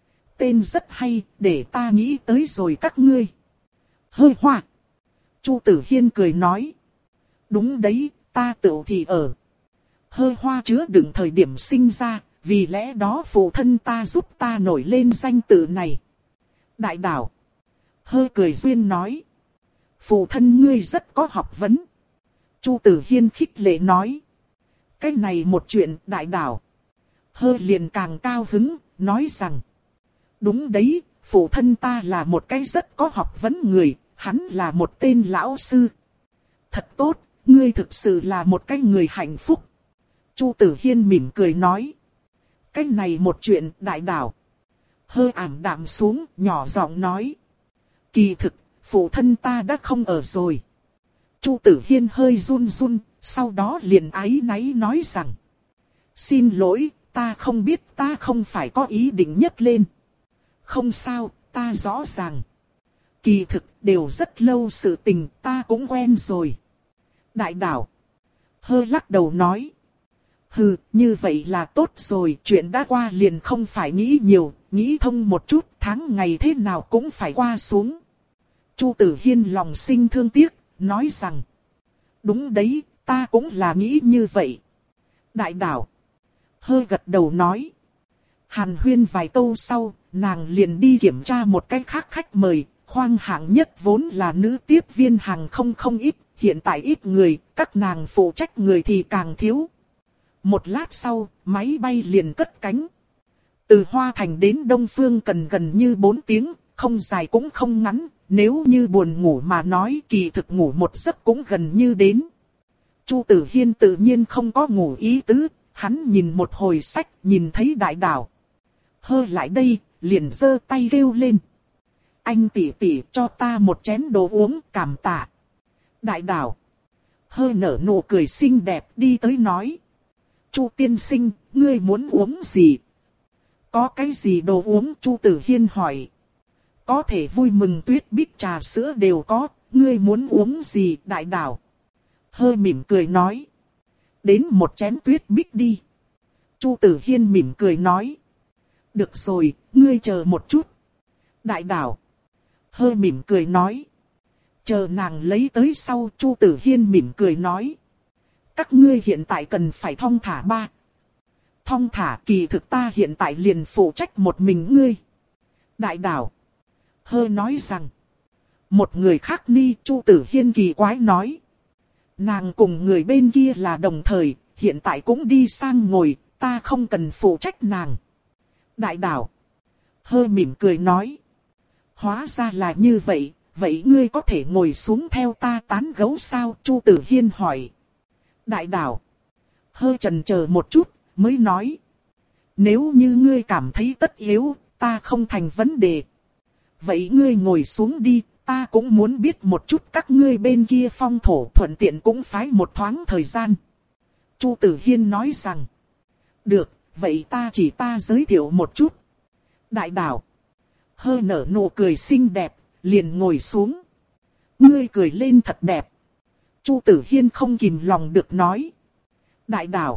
Tên rất hay, để ta nghĩ tới rồi các ngươi. Hơi hoa. Chu Tử Hiên cười nói. Đúng đấy, ta tựu thì ở. Hơi hoa chứa đựng thời điểm sinh ra, vì lẽ đó phụ thân ta giúp ta nổi lên danh tự này. Đại Đào. Hơi cười duyên nói. Phụ thân ngươi rất có học vấn. Chu Tử Hiên khích lệ nói. Cái này một chuyện, Đại Đào. Hơi liền càng cao hứng, nói rằng. Đúng đấy, phụ thân ta là một cái rất có học vấn người, hắn là một tên lão sư. Thật tốt, ngươi thực sự là một cái người hạnh phúc. Chu Tử Hiên mỉm cười nói. Cái này một chuyện, Đại Đào. Hơi ảm đạm xuống, nhỏ giọng nói. Kỳ thực, phụ thân ta đã không ở rồi. Chu Tử Hiên hơi run run, sau đó liền áy náy nói rằng. Xin lỗi, ta không biết, ta không phải có ý định nhấc lên. Không sao, ta rõ ràng. Kỳ thực, đều rất lâu sự tình, ta cũng quen rồi. Đại Đào. Hơi lắc đầu nói. Hừ, như vậy là tốt rồi, chuyện đã qua liền không phải nghĩ nhiều, nghĩ thông một chút, tháng ngày thế nào cũng phải qua xuống. Chu Tử Hiên lòng sinh thương tiếc, nói rằng. Đúng đấy, ta cũng là nghĩ như vậy. Đại Đào. Hơi gật đầu nói. Hàn huyên vài câu sau, nàng liền đi kiểm tra một cái khác khách mời, khoang hạng nhất vốn là nữ tiếp viên hàng không không ít, hiện tại ít người, các nàng phụ trách người thì càng thiếu. Một lát sau, máy bay liền cất cánh. Từ Hoa Thành đến Đông Phương cần gần như bốn tiếng, không dài cũng không ngắn, nếu như buồn ngủ mà nói kỳ thực ngủ một giấc cũng gần như đến. Chu Tử Hiên tự nhiên không có ngủ ý tứ, hắn nhìn một hồi sách, nhìn thấy Đại Đào. Hơ lại đây, liền giơ tay kêu lên. Anh tỷ tỷ cho ta một chén đồ uống, cảm tạ. Đại Đào. Hơ nở nụ cười xinh đẹp đi tới nói. Chu tiên sinh, ngươi muốn uống gì? Có cái gì đồ uống? Chu Tử Hiên hỏi. Có thể vui mừng tuyết bích trà sữa đều có, ngươi muốn uống gì? Đại Đào. Hơ mỉm cười nói. Đến một chén tuyết bích đi. Chu Tử Hiên mỉm cười nói. Được rồi, ngươi chờ một chút. Đại Đào. Hơ mỉm cười nói. Chờ nàng lấy tới sau, Chu Tử Hiên mỉm cười nói. Các ngươi hiện tại cần phải thong thả ba. Thong thả, kỳ thực ta hiện tại liền phụ trách một mình ngươi. Đại Đào. Hơ nói rằng. Một người khác ni, Chu Tử Hiên kỳ quái nói. Nàng cùng người bên kia là đồng thời, hiện tại cũng đi sang ngồi, ta không cần phụ trách nàng. Đại Đào. Hơ mỉm cười nói. Hóa ra là như vậy, vậy ngươi có thể ngồi xuống theo ta tán gẫu sao? Chu Tử Hiên hỏi. Đại Đào. Hơ chần chờ một chút, mới nói. Nếu như ngươi cảm thấy tất yếu, ta không thành vấn đề. Vậy ngươi ngồi xuống đi, ta cũng muốn biết một chút các ngươi bên kia phong thổ, thuận tiện cũng phái một thoáng thời gian. Chu Tử Hiên nói rằng. Được, vậy ta chỉ ta giới thiệu một chút. Đại Đào. Hơ nở nụ cười xinh đẹp, liền ngồi xuống. Ngươi cười lên thật đẹp. Chu Tử Hiên không kìm lòng được nói. Đại Đào.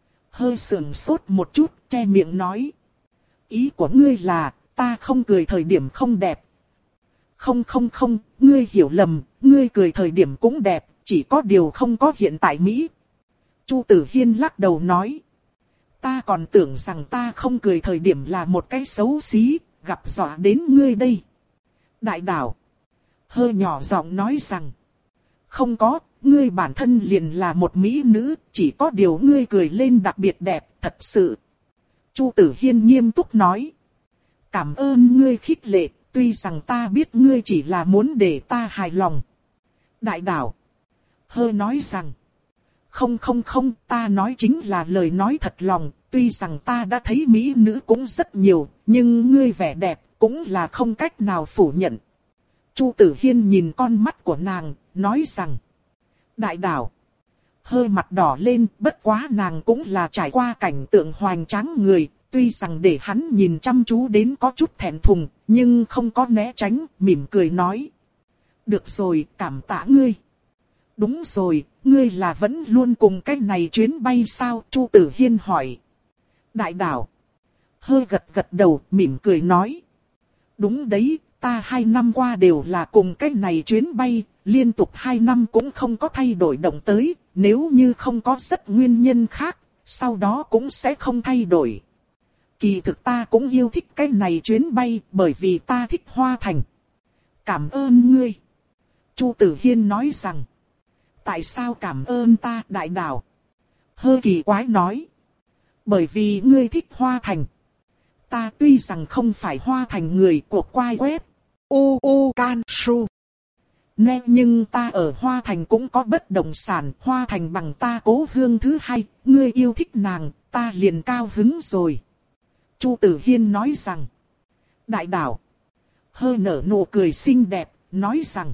Hơ sườn sốt một chút, che miệng nói. Ý của ngươi là, ta không cười thời điểm không đẹp. Không không không, ngươi hiểu lầm, ngươi cười thời điểm cũng đẹp, chỉ có điều không có hiện tại Mỹ. Chu Tử Hiên lắc đầu nói. Ta còn tưởng rằng ta không cười thời điểm là một cái xấu xí, gặp dọa đến ngươi đây. Đại Đào. Hơ nhỏ giọng nói rằng. Không có, ngươi bản thân liền là một mỹ nữ, chỉ có điều ngươi cười lên đặc biệt đẹp, thật sự. Chu Tử Hiên nghiêm túc nói. Cảm ơn ngươi khích lệ, tuy rằng ta biết ngươi chỉ là muốn để ta hài lòng. Đại Đào. Hơ nói rằng. Không không không, ta nói chính là lời nói thật lòng, tuy rằng ta đã thấy mỹ nữ cũng rất nhiều, nhưng ngươi vẻ đẹp cũng là không cách nào phủ nhận. Chu Tử Hiên nhìn con mắt của nàng, nói rằng. Đại Đào. Hơi mặt đỏ lên, bất quá nàng cũng là trải qua cảnh tượng hoành tráng người, tuy rằng để hắn nhìn chăm chú đến có chút thẹn thùng, nhưng không có né tránh, mỉm cười nói. Được rồi, cảm tạ ngươi. Đúng rồi, ngươi là vẫn luôn cùng cái này chuyến bay sao? Chu Tử Hiên hỏi. Đại đảo. Hơi gật gật đầu, mỉm cười nói. Đúng đấy, ta hai năm qua đều là cùng cái này chuyến bay, liên tục hai năm cũng không có thay đổi động tới, nếu như không có rất nguyên nhân khác, sau đó cũng sẽ không thay đổi. Kỳ thực ta cũng yêu thích cái này chuyến bay, bởi vì ta thích Hoa Thành. Cảm ơn ngươi. Chu Tử Hiên nói rằng. Tại sao cảm ơn ta, đại đảo? Hơi kỳ quái nói. Bởi vì ngươi thích Hoa Thành. Ta tuy rằng không phải Hoa Thành người của quai web. U U Can Su. Nè, nhưng ta ở Hoa Thành cũng có bất động sản. Hoa Thành bằng ta cố hương thứ hai. Ngươi yêu thích nàng, ta liền cao hứng rồi. Chu Tử Hiên nói rằng. Đại đảo. Hơi nở nụ cười xinh đẹp, nói rằng.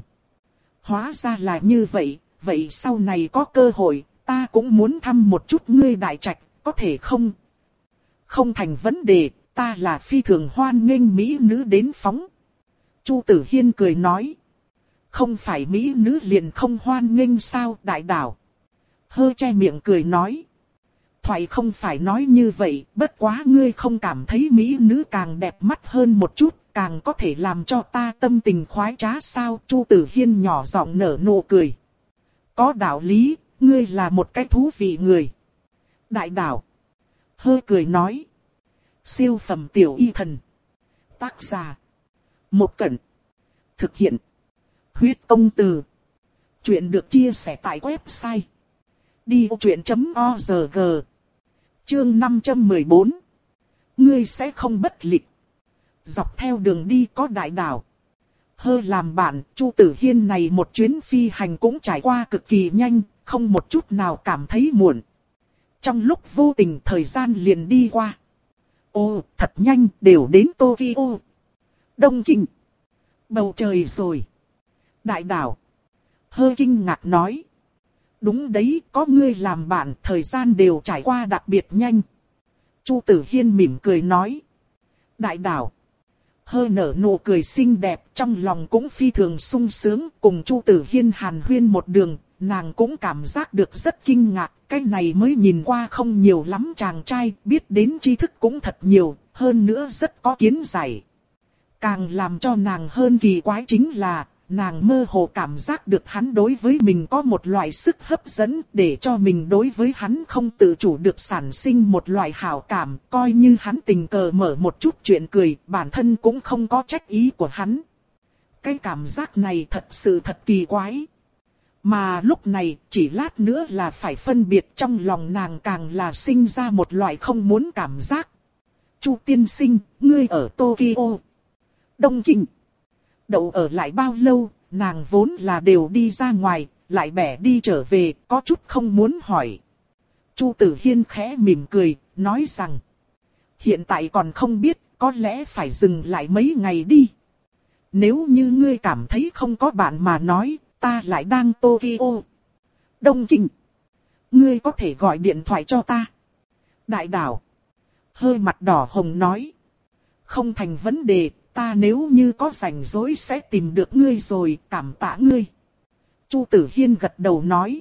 Hóa ra là như vậy, vậy sau này có cơ hội, ta cũng muốn thăm một chút ngươi đại trạch, có thể không? Không thành vấn đề, ta là phi thường hoan nghênh mỹ nữ đến phóng. Chu Tử Hiên cười nói. Không phải mỹ nữ liền không hoan nghênh sao, đại đảo? Hơi che miệng cười nói. Thoại không phải nói như vậy, bất quá ngươi không cảm thấy mỹ nữ càng đẹp mắt hơn một chút, càng có thể làm cho ta tâm tình khoái trá sao? Chu Tử Hiên nhỏ giọng nở nụ cười. Có đạo lý, ngươi là một cái thú vị người. Đại đảo. Hơi cười nói. Siêu phẩm tiểu y thần. Tác giả. Một Cẩn. Thực hiện. Huyết công từ. Chuyện được chia sẻ tại website. đi ô chuyện chấm o rờ giê. Chương năm trăm mười bốn. Ngươi sẽ không bất lịch. Dọc theo đường đi có đại đảo. Hơi làm bạn, Chu Tử Hiên này một chuyến phi hành cũng trải qua cực kỳ nhanh, không một chút nào cảm thấy muộn. Trong lúc vô tình thời gian liền đi qua. Ô, thật nhanh, đều đến Tokyo. Đông Kinh. Bầu trời rồi. Đại đảo. Hơi kinh ngạc nói. Đúng đấy, có ngươi làm bạn, thời gian đều trải qua đặc biệt nhanh. Chu Tử Hiên mỉm cười nói. Đại đảo. Hơi nở nụ cười xinh đẹp, trong lòng cũng phi thường sung sướng, cùng Chu Tử Hiên hàn huyên một đường, nàng cũng cảm giác được rất kinh ngạc, cái này mới nhìn qua không nhiều lắm chàng trai, biết đến tri thức cũng thật nhiều, hơn nữa rất có kiến giải. Càng làm cho nàng hơn kỳ quái chính là, nàng mơ hồ cảm giác được hắn đối với mình có một loại sức hấp dẫn, để cho mình đối với hắn không tự chủ được sản sinh một loại hảo cảm, coi như hắn tình cờ mở một chút chuyện cười, bản thân cũng không có trách ý của hắn. Cái cảm giác này thật sự thật kỳ quái. Mà lúc này, chỉ lát nữa là phải phân biệt, trong lòng nàng càng là sinh ra một loại không muốn cảm giác. Chu tiên sinh, ngươi ở Tokyo, Đông Kinh. Đậu ở lại bao lâu, nàng vốn là đều đi ra ngoài, lại bẻ đi trở về, có chút không muốn hỏi. Chu Tử Hiên khẽ mỉm cười, nói rằng. Hiện tại còn không biết, có lẽ phải dừng lại mấy ngày đi. Nếu như ngươi cảm thấy không có bạn mà nói, ta lại đang Tokyo, Đông Kinh. Ngươi có thể gọi điện thoại cho ta. Đại đảo. Hơi mặt đỏ hồng nói. Không thành vấn đề. Ta nếu như có rảnh rỗi sẽ tìm được ngươi rồi, cảm tạ ngươi. Chu Tử Hiên gật đầu nói.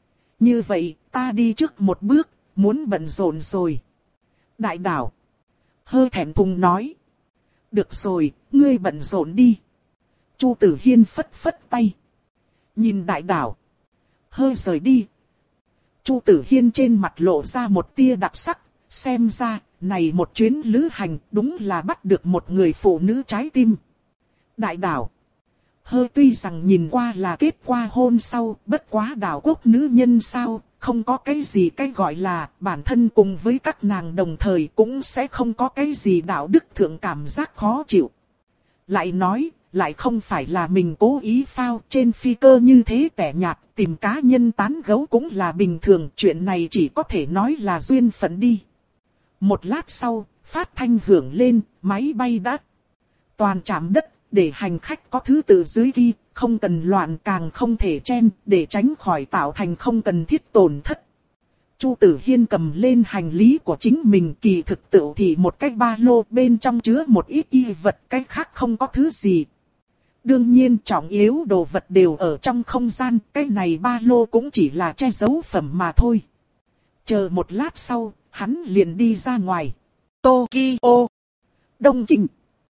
Như vậy, ta đi trước một bước, muốn bận rộn rồi. Đại đảo. Hơi thẹn thùng nói. Được rồi, ngươi bận rộn đi. Chu Tử Hiên phất phất tay. Nhìn đại đảo. Hơi rời đi. Chu Tử Hiên trên mặt lộ ra một tia đặc sắc, xem ra. Này một chuyến lữ hành đúng là bắt được một người phụ nữ trái tim. Đại đảo. Hơi tuy rằng nhìn qua là kết qua hôn sau, bất quá đảo quốc nữ nhân sao, không có cái gì cái gọi là bản thân cùng với các nàng đồng thời cũng sẽ không có cái gì đạo đức thượng cảm giác khó chịu. Lại nói, lại không phải là mình cố ý phao trên phi cơ như thế tẻ nhạt, tìm cá nhân tán gẫu cũng là bình thường, chuyện này chỉ có thể nói là duyên phận đi. Một lát sau, phát thanh hưởng lên, máy bay đã toàn chạm đất, để hành khách có thứ tự dưới ghi, không cần loạn càng không thể chen để tránh khỏi tạo thành không cần thiết tổn thất. Chu Tử Hiên cầm lên hành lý của chính mình, kỳ thực tự thì một cái ba lô bên trong chứa một ít y vật, cái khác không có thứ gì. Đương nhiên trọng yếu đồ vật đều ở trong không gian, cái này ba lô cũng chỉ là che giấu phẩm mà thôi. Chờ một lát sau, hắn liền đi ra ngoài. Tokyo, Đông Kinh.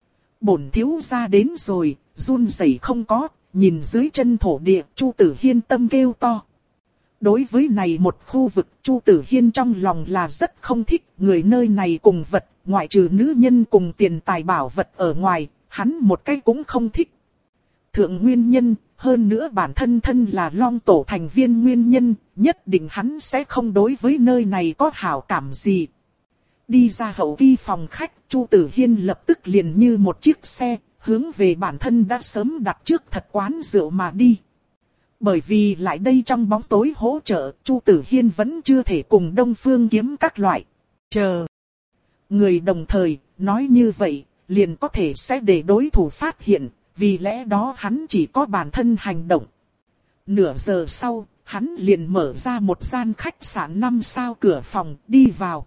Bổn thiếu gia đến rồi, run rẩy không có, nhìn dưới chân thổ địa, Chu Tử Hiên tâm kêu to. Đối với này một khu vực, Chu Tử Hiên trong lòng là rất không thích, người nơi này cùng vật, ngoại trừ nữ nhân cùng tiền tài bảo vật ở ngoài, hắn một cái cũng không thích. Thượng nguyên nhân, hơn nữa bản thân thân là Long Tổ thành viên nguyên nhân, nhất định hắn sẽ không đối với nơi này có hảo cảm gì. Đi ra hậu kỳ phòng khách, Chu Tử Hiên lập tức liền như một chiếc xe, hướng về bản thân đã sớm đặt trước thật quán rượu mà đi. Bởi vì lại đây trong bóng tối hỗ trợ, Chu Tử Hiên vẫn chưa thể cùng Đông Phương Kiếm các loại. Chờ. Người đồng thời, nói như vậy, liền có thể sẽ để đối thủ phát hiện, vì lẽ đó hắn chỉ có bản thân hành động. Nửa giờ sau, hắn liền mở ra một gian khách sạn năm sao cửa phòng, đi vào.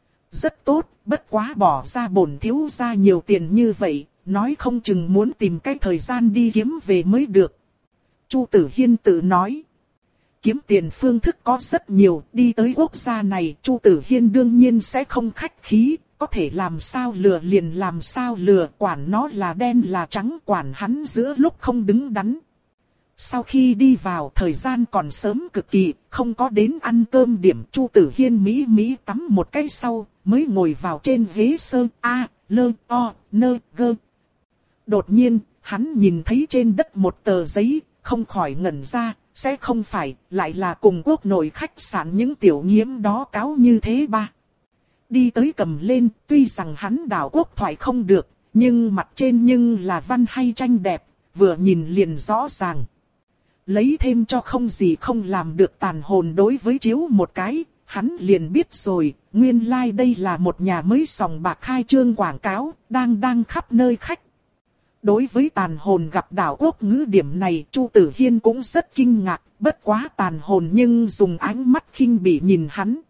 Rất tốt, bất quá bỏ ra bổn thiếu gia nhiều tiền như vậy, nói không chừng muốn tìm cái thời gian đi kiếm về mới được. Chu Tử Hiên tự nói. Kiếm tiền phương thức có rất nhiều, đi tới quốc gia này, Chu Tử Hiên đương nhiên sẽ không khách khí, có thể làm sao lừa liền làm sao lừa, quản nó là đen là trắng, quản hắn giữa lúc không đứng đắn. Sau khi đi vào, thời gian còn sớm cực kỳ, không có đến ăn cơm điểm, Chu Tử Hiên mỹ mỹ tắm một cái sau, mới ngồi vào trên ghế sơ a, lơ, o, nơ, gơ. Đột nhiên, hắn nhìn thấy trên đất một tờ giấy, không khỏi ngẩn ra, sẽ không phải, lại là cùng quốc nội khách sạn những tiểu nghiễm đó cáo như thế ba. Đi tới cầm lên, tuy rằng hắn đảo quốc thoại không được, nhưng mặt trên nhưng là văn hay tranh đẹp, vừa nhìn liền rõ ràng. Lấy thêm cho không gì không làm được tàn hồn đối với chiếu một cái, hắn liền biết rồi, nguyên lai like đây là một nhà mới sòng bạc khai trương quảng cáo, đang đang khắp nơi khách. Đối với tàn hồn gặp đảo quốc ngữ điểm này, Chu Tử Hiên cũng rất kinh ngạc, bất quá tàn hồn nhưng dùng ánh mắt khinh bỉ nhìn hắn.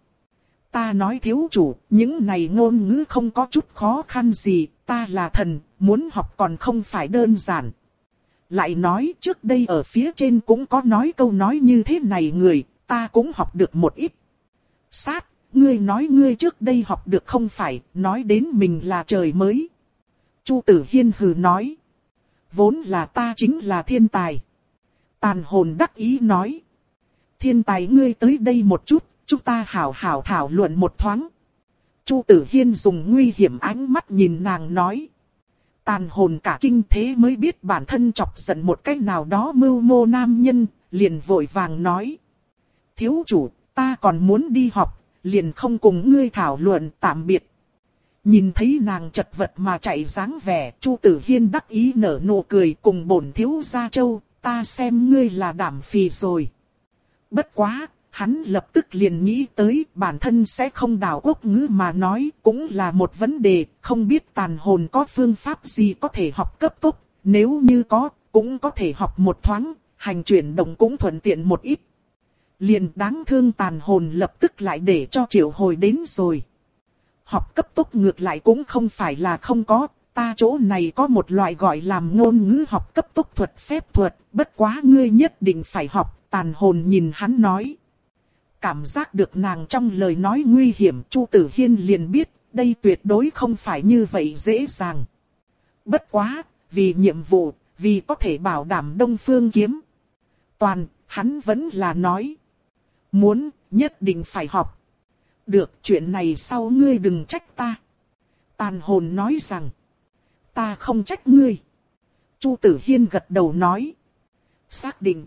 Ta nói thiếu chủ, những này ngôn ngữ không có chút khó khăn gì, ta là thần, muốn học còn không phải đơn giản. Lại nói trước đây ở phía trên cũng có nói câu nói như thế này người, ta cũng học được một ít. Sát, ngươi nói ngươi trước đây học được không phải, nói đến mình là trời mới. Chu Tử Hiên hừ nói. Vốn là ta chính là thiên tài. Tàn hồn đắc ý nói. Thiên tài ngươi tới đây một chút, chúng ta hảo hảo thảo luận một thoáng. Chu Tử Hiên dùng nguy hiểm ánh mắt nhìn nàng nói. Tàn hồn cả kinh thế mới biết bản thân chọc giận một cách nào đó mưu mô nam nhân, liền vội vàng nói. Thiếu chủ, ta còn muốn đi học, liền không cùng ngươi thảo luận, tạm biệt. Nhìn thấy nàng chật vật mà chạy dáng vẻ, Chu Tử Hiên đắc ý nở nụ cười, cùng bổn thiếu gia châu, ta xem ngươi là đảm phì rồi. Bất quá, hắn lập tức liền nghĩ tới bản thân sẽ không đảo quốc ngữ mà nói, cũng là một vấn đề, không biết tàn hồn có phương pháp gì có thể học cấp tốc, nếu như có, cũng có thể học một thoáng, hành chuyển động cũng thuận tiện một ít. Liền đáng thương tàn hồn lập tức lại để cho triệu hồi đến rồi. Học cấp tốc ngược lại cũng không phải là không có, ta chỗ này có một loại gọi làm ngôn ngữ học cấp tốc thuật phép thuật, bất quá ngươi nhất định phải học, tàn hồn nhìn hắn nói. Cảm giác được nàng trong lời nói nguy hiểm, Chu Tử Hiên liền biết, đây tuyệt đối không phải như vậy dễ dàng. Bất quá, vì nhiệm vụ, vì có thể bảo đảm Đông Phương Kiếm. Toàn, hắn vẫn là nói. Muốn, nhất định phải học. Được, chuyện này sau ngươi đừng trách ta. Tàn hồn nói rằng. Ta không trách ngươi. Chu Tử Hiên gật đầu nói. Xác định.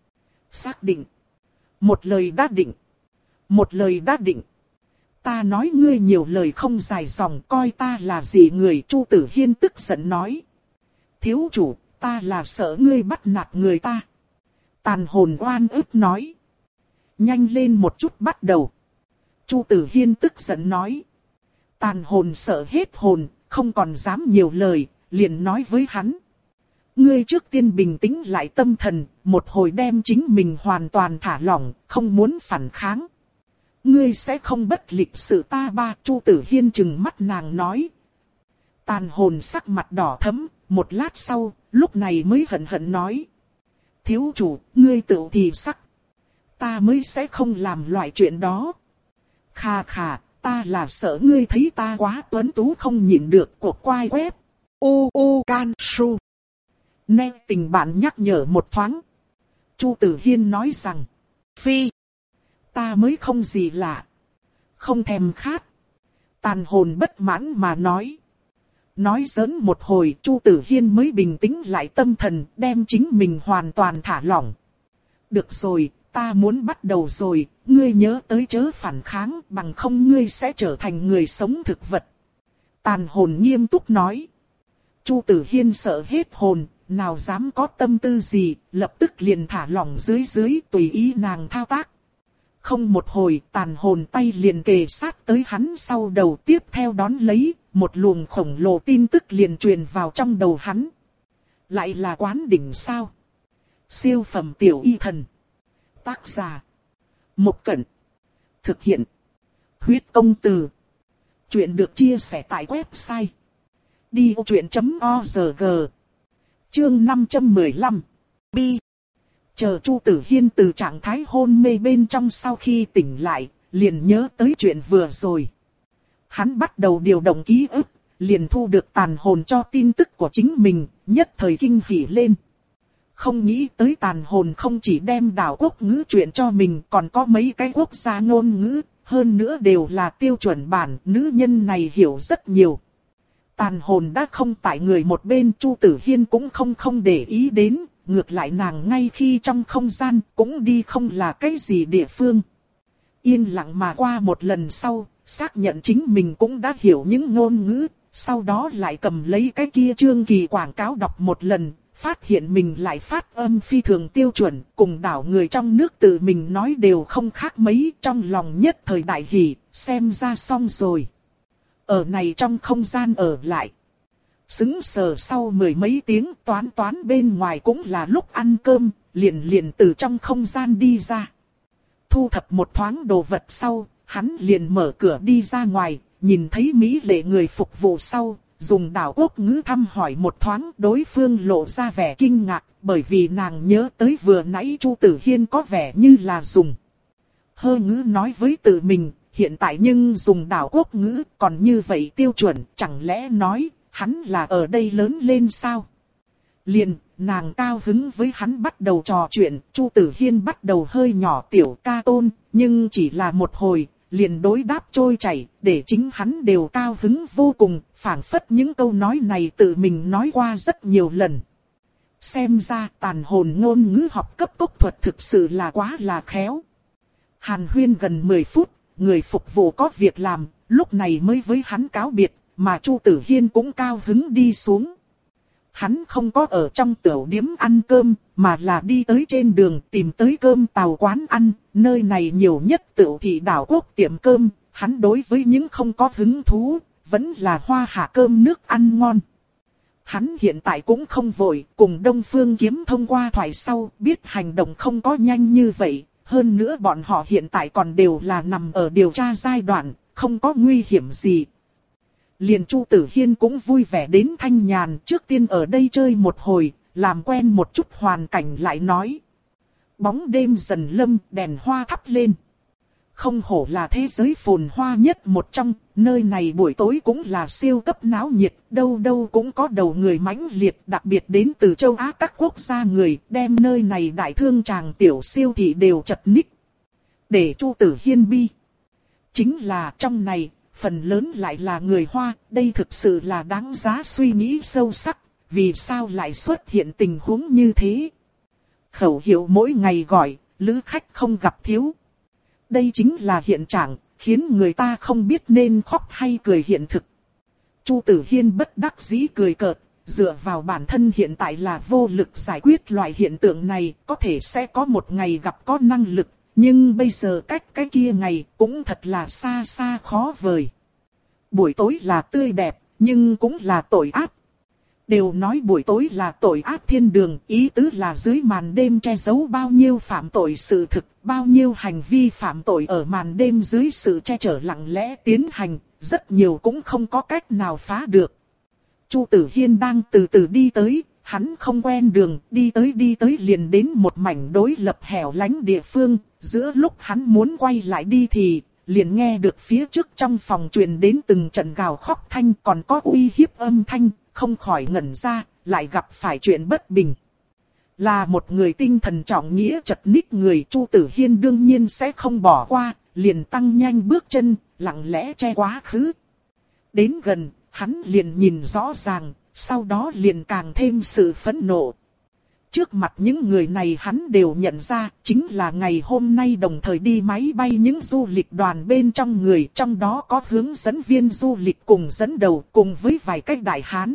Xác định. Một lời đã định. Một lời đã định. Ta nói ngươi nhiều lời không dài dòng, coi ta là gì người. Chu Tử Hiên tức giận nói. Thiếu chủ, ta là sợ ngươi bắt nạt người ta. Tàn hồn oan ức nói. Nhanh lên một chút bắt đầu. Chu Tử Hiên tức giận nói. Tàn hồn sợ hết hồn, không còn dám nhiều lời, liền nói với hắn. ngươi trước tiên bình tĩnh lại tâm thần, một hồi đem chính mình hoàn toàn thả lỏng, không muốn phản kháng. Ngươi sẽ không bất lịch sự ta ba. Chu Tử Hiên trừng mắt nàng nói. Tàn hồn sắc mặt đỏ thẫm, một lát sau, lúc này mới hận hận nói. Thiếu chủ, ngươi tự thì sắc. Ta mới sẽ không làm loại chuyện đó. Khà khà, ta là sợ ngươi thấy ta quá tuấn tú không nhịn được cuộc quay web. U U Can Su. Nè tình bạn nhắc nhở một thoáng. Chu Tử Hiên nói rằng. Phi. Ta mới không gì lạ. Không thèm khát. Tàn hồn bất mãn mà nói. Nói giỡn một hồi, Chu Tử Hiên mới bình tĩnh lại tâm thần, đem chính mình hoàn toàn thả lỏng. Được rồi, ta muốn bắt đầu rồi, ngươi nhớ tới chớ phản kháng, bằng không ngươi sẽ trở thành người sống thực vật. Tàn hồn nghiêm túc nói. Chu Tử Hiên sợ hết hồn, nào dám có tâm tư gì, lập tức liền thả lỏng dưới dưới tùy ý nàng thao tác. Không một hồi, tàn hồn tay liền kề sát tới hắn sau đầu, tiếp theo đón lấy, một luồng khổng lồ tin tức liền truyền vào trong đầu hắn. Lại là quán đỉnh sao? Siêu phẩm tiểu y thần. Tác giả. Mộc Cẩn. Thực hiện. Huyết công từ. Chuyện được chia sẻ tại website. đi ô chuyện chấm org. Chương năm trăm mười lăm. Bi. Chờ Chu Tử Hiên từ trạng thái hôn mê bên trong sau khi tỉnh lại, liền nhớ tới chuyện vừa rồi. Hắn bắt đầu điều động ký ức, liền thu được tàn hồn cho tin tức của chính mình, nhất thời kinh hỉ lên. Không nghĩ tới tàn hồn không chỉ đem đảo quốc ngữ chuyện cho mình, còn có mấy cái quốc gia ngôn ngữ, hơn nữa đều là tiêu chuẩn bản, nữ nhân này hiểu rất nhiều. Tàn hồn đã không tại người một bên, Chu Tử Hiên cũng không không để ý đến, ngược lại nàng ngay khi trong không gian cũng đi không là cái gì địa phương. Yên lặng mà qua một lần sau, xác nhận chính mình cũng đã hiểu những ngôn ngữ, sau đó lại cầm lấy cái kia chương kỳ quảng cáo đọc một lần, phát hiện mình lại phát âm phi thường tiêu chuẩn, cùng đảo người trong nước tự mình nói đều không khác mấy, trong lòng nhất thời đại hỉ, xem ra xong rồi. Ở này trong không gian ở lại. Sững sờ sau mười mấy tiếng, toán toán bên ngoài cũng là lúc ăn cơm, liền liền từ trong không gian đi ra. Thu thập một thoáng đồ vật sau, hắn liền mở cửa đi ra ngoài, nhìn thấy mỹ lệ người phục vụ sau, dùng đảo quốc ngữ thăm hỏi một thoáng, đối phương lộ ra vẻ kinh ngạc, bởi vì nàng nhớ tới vừa nãy Chu Tử Hiên có vẻ như là dùng hơ ngữ nói với tự mình, hiện tại nhưng dùng đảo quốc ngữ còn như vậy tiêu chuẩn, chẳng lẽ nói hắn là ở đây lớn lên sao? Liền, nàng cao hứng với hắn bắt đầu trò chuyện, Chu Tử Hiên bắt đầu hơi nhỏ tiểu ca tôn, nhưng chỉ là một hồi, liền đối đáp trôi chảy, để chính hắn đều cao hứng vô cùng, phảng phất những câu nói này tự mình nói qua rất nhiều lần. Xem ra tàn hồn ngôn ngữ học cấp tốc thuật thực sự là quá là khéo. Hàn huyên gần mười phút, người phục vụ có việc làm, lúc này mới với hắn cáo biệt, mà Chu Tử Hiên cũng cao hứng đi xuống. Hắn không có ở trong tiểu điếm ăn cơm, mà là đi tới trên đường tìm tới cơm tàu quán ăn, nơi này nhiều nhất tiểu thị đảo quốc tiệm cơm, hắn đối với những không có hứng thú, vẫn là hoa hạ cơm nước ăn ngon. Hắn hiện tại cũng không vội, cùng Đông Phương Kiếm thông qua thoại sau, biết hành động không có nhanh như vậy, hơn nữa bọn họ hiện tại còn đều là nằm ở điều tra giai đoạn, không có nguy hiểm gì. Liền Chu Tử Hiên cũng vui vẻ đến thanh nhàn, trước tiên ở đây chơi một hồi, làm quen một chút hoàn cảnh lại nói. Bóng đêm dần lâm, đèn hoa thắp lên. Không hổ là thế giới phồn hoa nhất một trong, nơi này buổi tối cũng là siêu cấp náo nhiệt, đâu đâu cũng có đầu người mãnh liệt, đặc biệt đến từ châu Á các quốc gia người, đem nơi này đại thương tràng tiểu siêu thị đều chật ních. Để Chu Tử Hiên bi. Chính là trong này, phần lớn lại là người Hoa, đây thực sự là đáng giá suy nghĩ sâu sắc, vì sao lại xuất hiện tình huống như thế. Khẩu hiệu mỗi ngày gọi, lữ khách không gặp thiếu. Đây chính là hiện trạng, khiến người ta không biết nên khóc hay cười hiện thực. Chu Tử Hiên bất đắc dĩ cười cợt, dựa vào bản thân hiện tại là vô lực giải quyết loại hiện tượng này, có thể sẽ có một ngày gặp có năng lực. Nhưng bây giờ cách cái kia ngày cũng thật là xa xa khó vời. Buổi tối là tươi đẹp, nhưng cũng là tội ác. Đều nói buổi tối là tội ác thiên đường, ý tứ là dưới màn đêm che giấu bao nhiêu phạm tội sự thực, bao nhiêu hành vi phạm tội ở màn đêm dưới sự che chở lặng lẽ tiến hành, rất nhiều cũng không có cách nào phá được. Chu Tử Hiên đang từ từ đi tới, hắn không quen đường, đi tới đi tới liền đến một mảnh đối lập hẻo lánh địa phương, giữa lúc hắn muốn quay lại đi thì liền nghe được phía trước trong phòng truyền đến từng trận gào khóc thanh còn có uy hiếp âm thanh, không khỏi ngẩn ra, lại gặp phải chuyện bất bình. Là một người tinh thần trọng nghĩa chật ních người, Chu Tử Hiên đương nhiên sẽ không bỏ qua, liền tăng nhanh bước chân, lặng lẽ che quá khứ. Đến gần, hắn liền nhìn rõ ràng, sau đó liền càng thêm sự phẫn nộ. Trước mặt những người này hắn đều nhận ra, chính là ngày hôm nay đồng thời đi máy bay những du lịch đoàn bên trong người, trong đó có hướng dẫn viên du lịch cùng dẫn đầu cùng với vài cái đại hán.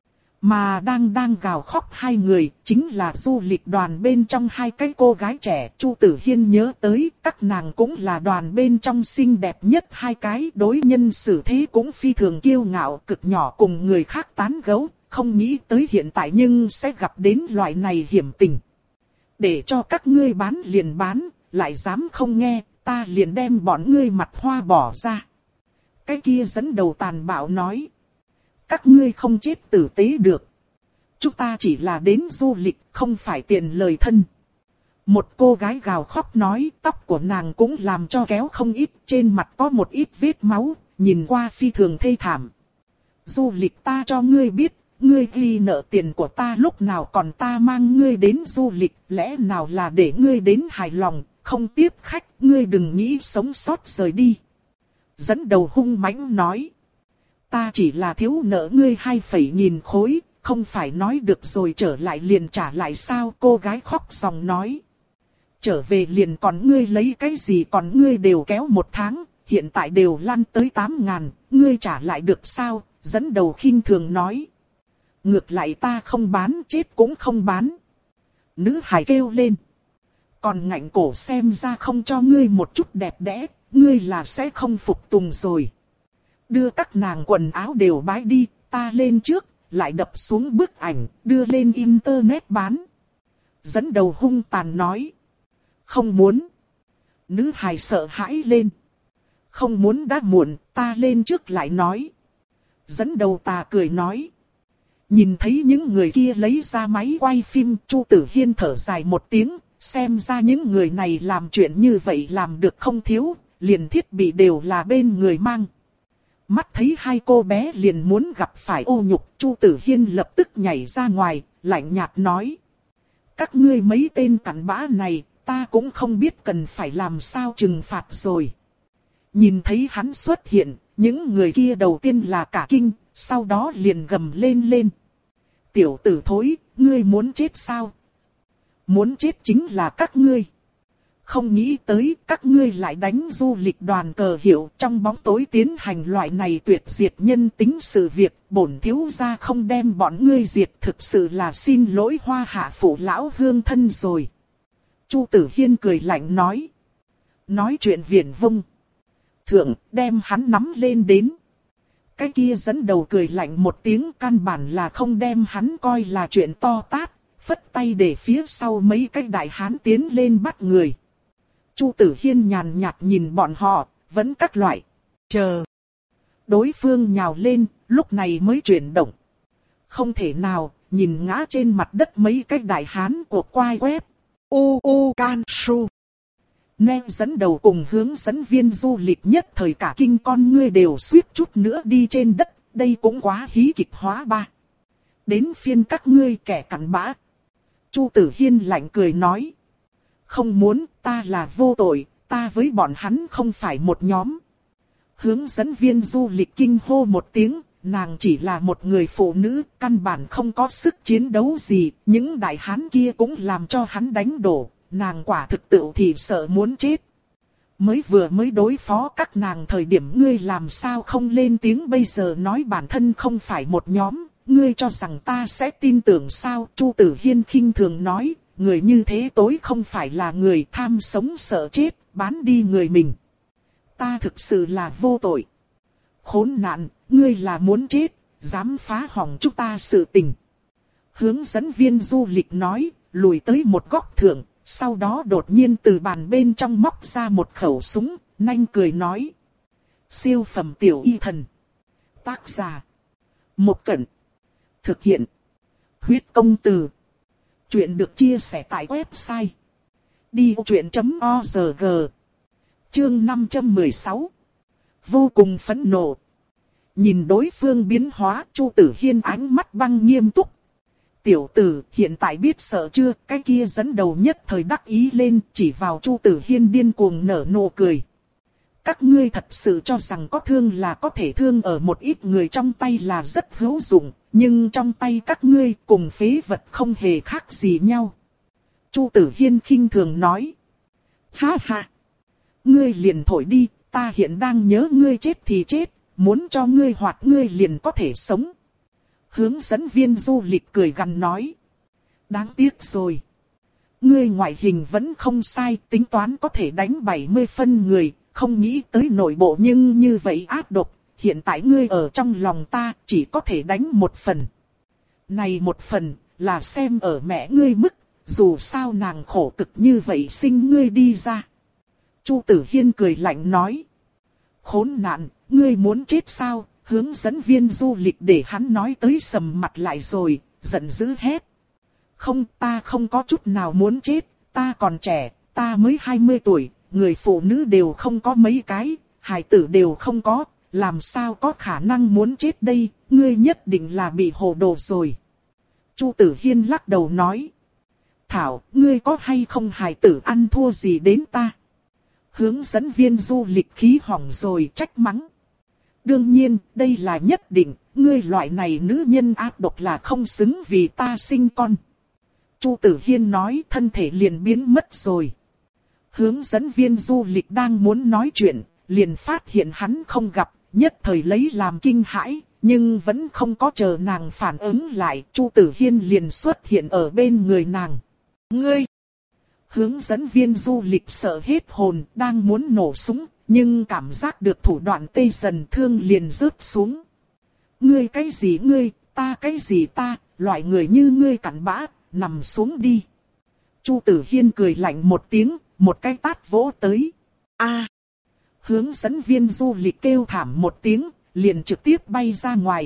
Mà đang đang gào khóc hai người, chính là du lịch đoàn bên trong hai cái cô gái trẻ. Chu Tử Hiên nhớ tới, các nàng cũng là đoàn bên trong xinh đẹp nhất hai cái, đối nhân xử thế cũng phi thường kiêu ngạo, cực nhỏ cùng người khác tán gẫu, không nghĩ tới hiện tại nhưng sẽ gặp đến loại này hiểm tình. Để cho các ngươi bán liền bán, lại dám không nghe, ta liền đem bọn ngươi mặt hoa bỏ ra. Cái kia dẫn đầu tàn bạo nói. Các ngươi không chết tử tế được. Chúng ta chỉ là đến du lịch, không phải tiền lời thân. Một cô gái gào khóc nói, tóc của nàng cũng làm cho kéo không ít, trên mặt có một ít vết máu, nhìn qua phi thường thê thảm. Du lịch ta cho ngươi biết, ngươi ghi nợ tiền của ta lúc nào còn ta mang ngươi đến du lịch, lẽ nào là để ngươi đến hài lòng, không tiếp khách, ngươi đừng nghĩ sống sót rời đi. Dẫn đầu hung mãnh nói. Ta chỉ là thiếu nợ ngươi hai phẩy nghìn khối, không phải nói được rồi trở lại liền trả lại sao, cô gái khóc ròng nói. Trở về liền còn ngươi lấy cái gì còn ngươi đều kéo một tháng, hiện tại đều lăn tới tám ngàn, ngươi trả lại được sao, dẫn đầu khinh thường nói. Ngược lại ta không bán, chết cũng không bán. Nữ hài kêu lên. Còn ngạnh cổ xem ra không cho ngươi một chút đẹp đẽ, ngươi là sẽ không phục tùng rồi. Đưa các nàng quần áo đều bái đi, ta lên trước, lại đập xuống bức ảnh, đưa lên internet bán. Dẫn đầu hung tàn nói. Không muốn. Nữ hài sợ hãi lên. Không muốn đã muộn, ta lên trước lại nói. Dẫn đầu ta cười nói. Nhìn thấy những người kia lấy ra máy quay phim, Chu Tử Hiên thở dài một tiếng, xem ra những người này làm chuyện như vậy làm được không thiếu, liền thiết bị đều là bên người mang. Mắt thấy hai cô bé liền muốn gặp phải ô nhục, Chu Tử Hiên lập tức nhảy ra ngoài, lạnh nhạt nói. Các ngươi mấy tên cặn bã này, ta cũng không biết cần phải làm sao trừng phạt rồi. Nhìn thấy hắn xuất hiện, những người kia đầu tiên là cả kinh, sau đó liền gầm lên lên. Tiểu tử thối, ngươi muốn chết sao? Muốn chết chính là các ngươi. Không nghĩ tới các ngươi lại đánh du lịch đoàn cờ hiệu trong bóng tối tiến hành loại này tuyệt diệt nhân tính sự việc. Bổn thiếu gia không đem bọn ngươi diệt thực sự là xin lỗi hoa hạ phụ lão hương thân rồi. Chu Tử Hiên cười lạnh nói. Nói chuyện viển vông. Thượng đem hắn nắm lên đến. Cái kia dẫn đầu cười lạnh một tiếng, căn bản là không đem hắn coi là chuyện to tát, phất tay để phía sau mấy cái đại hán tiến lên bắt người. Chu Tử Hiên nhàn nhạt nhìn bọn họ, vẫn các loại, chờ. Đối phương nhào lên, lúc này mới chuyển động. Không thể nào, nhìn ngã trên mặt đất mấy cái đại hán của quai web. U U Can Su. Nè dẫn đầu cùng hướng dẫn viên du lịch nhất thời cả kinh con ngươi đều suýt chút nữa đi trên đất, đây cũng quá hí kịch hóa ba. Đến phiên các ngươi kẻ cặn bã. Chu Tử Hiên lạnh cười nói. Không muốn, ta là vô tội, ta với bọn hắn không phải một nhóm. Hướng dẫn viên du lịch kinh hô một tiếng, nàng chỉ là một người phụ nữ, căn bản không có sức chiến đấu gì, những đại hán kia cũng làm cho hắn đánh đổ. Nàng quả thực tự thì sợ muốn chết. Mới vừa mới đối phó các nàng thời điểm ngươi làm sao không lên tiếng bây giờ nói bản thân không phải một nhóm, ngươi cho rằng ta sẽ tin tưởng sao? Chu Tử Hiên khinh thường nói, người như thế tối không phải là người tham sống sợ chết, bán đi người mình. Ta thực sự là vô tội. Khốn nạn, ngươi là muốn chết, dám phá hỏng chúng ta sự tình. Hướng dẫn viên du lịch nói, lùi tới một góc thượng, sau đó đột nhiên từ bàn bên trong móc ra một khẩu súng, nhanh cười nói. Siêu phẩm tiểu y thần. Tác giả. Một Cẩn. Thực hiện. Huyết công từ. Chuyện được chia sẻ tại website. đi ô chuyện chấm o rờ giê. Chương năm trăm mười sáu. Vô cùng phẫn nộ. Nhìn đối phương biến hóa, Chu Tử Hiên ánh mắt băng nghiêm túc. Tiểu tử, hiện tại biết sợ chưa? Cái kia dẫn đầu nhất thời đắc ý lên, chỉ vào Chu Tử Hiên điên cuồng nở nụ cười. Các ngươi thật sự cho rằng có thương là có thể thương ở một ít người trong tay là rất hữu dụng, nhưng trong tay các ngươi cùng phế vật không hề khác gì nhau. Chu Tử Hiên khinh thường nói. Ha ha! Ngươi liền thổi đi, ta hiện đang nhớ ngươi chết thì chết, muốn cho ngươi hoạt ngươi liền có thể sống. Hướng dẫn viên du lịch cười gằn nói. Đáng tiếc rồi. Ngươi ngoại hình vẫn không sai, tính toán có thể đánh bảy mươi phân người, không nghĩ tới nội bộ nhưng như vậy ác độc. Hiện tại ngươi ở trong lòng ta chỉ có thể đánh một phần. Này một phần là xem ở mẹ ngươi mức, dù sao nàng khổ cực như vậy sinh ngươi đi ra. Chu Tử Hiên cười lạnh nói. Khốn nạn, ngươi muốn chết sao? Hướng dẫn viên du lịch để hắn nói tới sầm mặt lại rồi, giận dữ hét. Không, ta không có chút nào muốn chết, ta còn trẻ, ta mới hai mươi tuổi, người phụ nữ đều không có mấy cái, hài tử đều không có, làm sao có khả năng muốn chết đây, ngươi nhất định là bị hồ đồ rồi. Chu Tử Hiên lắc đầu nói. Thảo, ngươi có hay không hài tử ăn thua gì đến ta? Hướng dẫn viên du lịch khí hỏng rồi trách mắng. Đương nhiên, đây là nhất định, ngươi loại này nữ nhân ác độc là không xứng vì ta sinh con. Chu Tử Hiên nói thân thể liền biến mất rồi. Hướng dẫn viên du lịch đang muốn nói chuyện, liền phát hiện hắn không gặp, nhất thời lấy làm kinh hãi, nhưng vẫn không có chờ nàng phản ứng lại, Chu Tử Hiên liền xuất hiện ở bên người nàng. Ngươi! Hướng dẫn viên du lịch sợ hết hồn, đang muốn nổ súng, nhưng cảm giác được thủ đoạn tê dần thương liền rớt xuống. Ngươi cái gì ngươi, ta cái gì ta, loại người như ngươi cặn bã, nằm xuống đi. Chu Tử Hiên cười lạnh một tiếng, một cái tát vỗ tới. A! Hướng dẫn viên du lịch kêu thảm một tiếng, liền trực tiếp bay ra ngoài.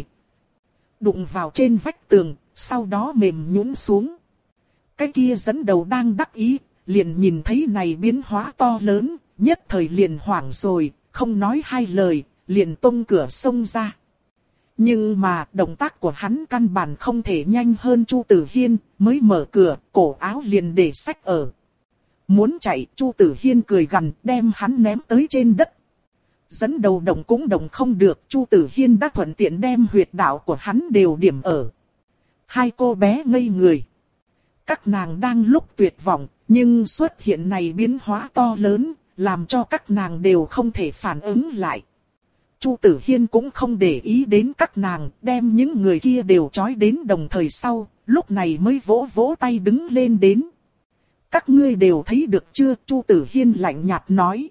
Đụng vào trên vách tường, sau đó mềm nhũn xuống. Cái kia dẫn đầu đang đắc ý, liền nhìn thấy này biến hóa to lớn, nhất thời liền hoảng rồi, không nói hai lời, liền tung cửa xông ra. Nhưng mà động tác của hắn căn bản không thể nhanh hơn Chu Tử Hiên, mới mở cửa, cổ áo liền để xách ở. Muốn chạy, Chu Tử Hiên cười gằn, đem hắn ném tới trên đất. Dẫn đầu động cũng động không được, Chu Tử Hiên đã thuận tiện đem huyệt đạo của hắn đều điểm ở. Hai cô bé ngây người. Các nàng đang lúc tuyệt vọng, nhưng xuất hiện này biến hóa to lớn, làm cho các nàng đều không thể phản ứng lại. Chu Tử Hiên cũng không để ý đến các nàng, đem những người kia đều trói đến đồng thời sau, lúc này mới vỗ vỗ tay đứng lên đến. Các ngươi đều thấy được chưa? Chu Tử Hiên lạnh nhạt nói.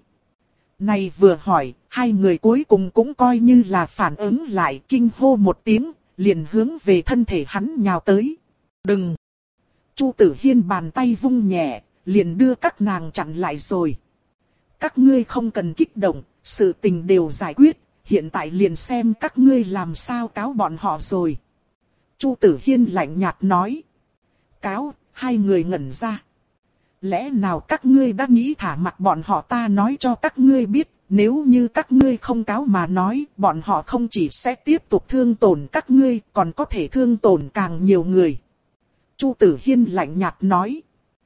Này vừa hỏi, hai người cuối cùng cũng coi như là phản ứng lại, kinh hô một tiếng, liền hướng về thân thể hắn nhào tới. Đừng! Chu Tử Hiên bàn tay vung nhẹ, liền đưa các nàng chặn lại rồi. Các ngươi không cần kích động, sự tình đều giải quyết, hiện tại liền xem các ngươi làm sao cáo bọn họ rồi. Chu Tử Hiên lạnh nhạt nói. Cáo, hai người ngẩn ra. Lẽ nào các ngươi đã nghĩ thả mặc bọn họ, ta nói cho các ngươi biết, nếu như các ngươi không cáo mà nói, bọn họ không chỉ sẽ tiếp tục thương tổn các ngươi, còn có thể thương tổn càng nhiều người. Chu Tử Hiên lạnh nhạt nói.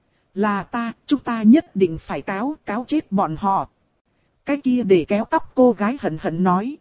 Là ta, chúng ta nhất định phải cáo, cáo chết bọn họ. Cái kia để kéo tóc cô gái hận hận nói.